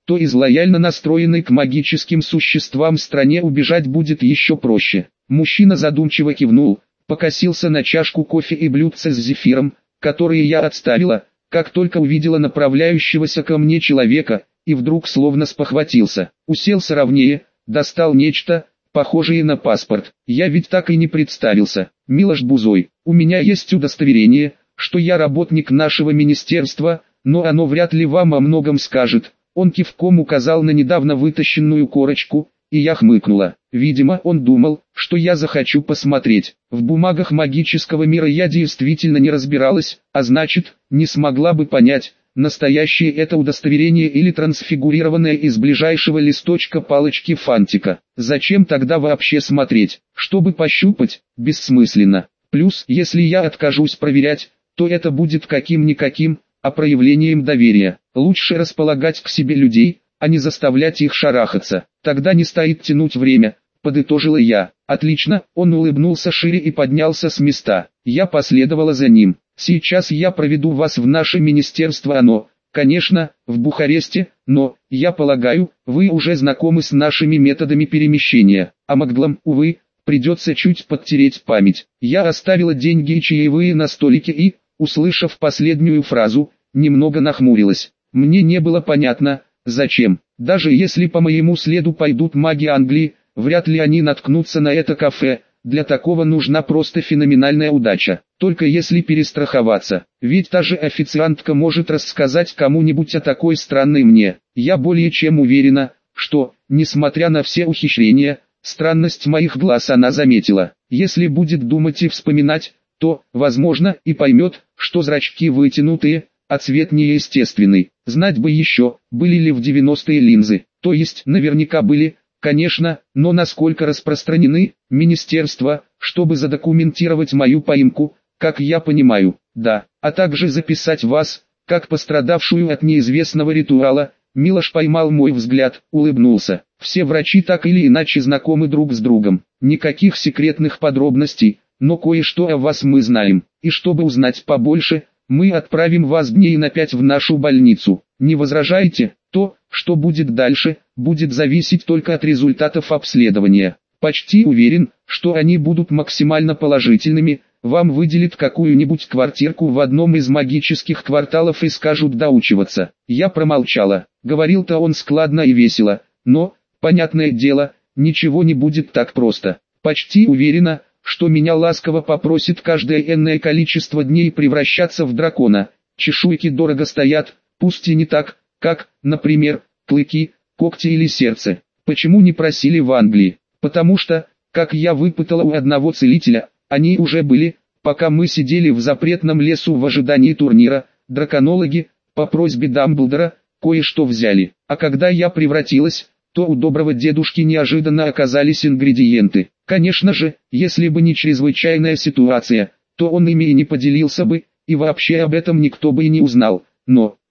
то из лояльно настроенной к магическим существам стране убежать будет еще проще. Мужчина задумчиво кивнул, покосился на чашку кофе и блюдце с зефиром, которые я отставила, как только увидела направляющегося ко мне человека, и вдруг словно спохватился. Уселся ровнее, достал нечто, похожее на паспорт. Я ведь так и не представился. Милош Бузой, у меня есть удостоверение, что я работник нашего министерства, но оно вряд ли вам о многом скажет. Он кивком указал на недавно вытащенную корочку, и я хмыкнула. Видимо, он думал, что я захочу посмотреть. В бумагах магического мира я действительно не разбиралась, а значит, не смогла бы понять, настоящее это удостоверение или трансфигурированное из ближайшего листочка палочки фантика. Зачем тогда вообще смотреть? Чтобы пощупать? Бессмысленно. Плюс, если я откажусь проверять, то это будет каким-никаким, а проявлением доверия. Лучше располагать к себе людей, а не заставлять их шарахаться. Тогда не стоит тянуть время, подытожила я. Отлично, он улыбнулся шире и поднялся с места. Я последовала за ним. Сейчас я проведу вас в наше министерство, оно, конечно, в Бухаресте, но, я полагаю, вы уже знакомы с нашими методами перемещения. А Магдлам, увы, придется чуть подтереть память. Я оставила деньги и чаевые на столике и, услышав последнюю фразу, немного нахмурилась. Мне не было понятно, зачем. Даже если по моему следу пойдут маги Англии, вряд ли они наткнутся на это кафе. Для такого нужна просто феноменальная удача. Только если перестраховаться. Ведь та же официантка может рассказать кому-нибудь о такой странной мне. Я более чем уверена, что, несмотря на все ухищрения, странность моих глаз она заметила. Если будет думать и вспоминать, то, возможно, и поймет, что зрачки вытянутые, а цвет неестественный. Знать бы еще, были ли в девяностые линзы. То есть, наверняка были. Конечно, но насколько распространены, министерство, чтобы задокументировать мою поимку, как я понимаю, да, а также записать вас, как пострадавшую от неизвестного ритуала. Милош поймал мой взгляд, улыбнулся. Все врачи так или иначе знакомы друг с другом. Никаких секретных подробностей, но кое-что о вас мы знаем. И чтобы узнать побольше, мы отправим вас дней на пять в нашу больницу. Не возражаете? То, что будет дальше, будет зависеть только от результатов обследования. Почти уверен, что они будут максимально положительными. Вам выделят какую-нибудь квартирку в одном из магических кварталов и скажут доучиваться. Я промолчала. Говорил-то он складно и весело, но, понятное дело, ничего не будет так просто. Почти уверена, что меня ласково попросит каждое энное количество дней превращаться в дракона. Чешуйки дорого стоят, пусть и не так, как, например, клыки, когти или сердце. Почему не просили в Англии? Потому что, как я выпытала у одного целителя, они уже были, пока мы сидели в запретном лесу в ожидании турнира. Драконологи, по просьбе Дамблдора, кое-что взяли. А когда я превратилась, то у доброго дедушки неожиданно оказались ингредиенты. Конечно же, если бы не чрезвычайная ситуация, то он ими и не поделился бы, и вообще об этом никто бы и не узнал. Но,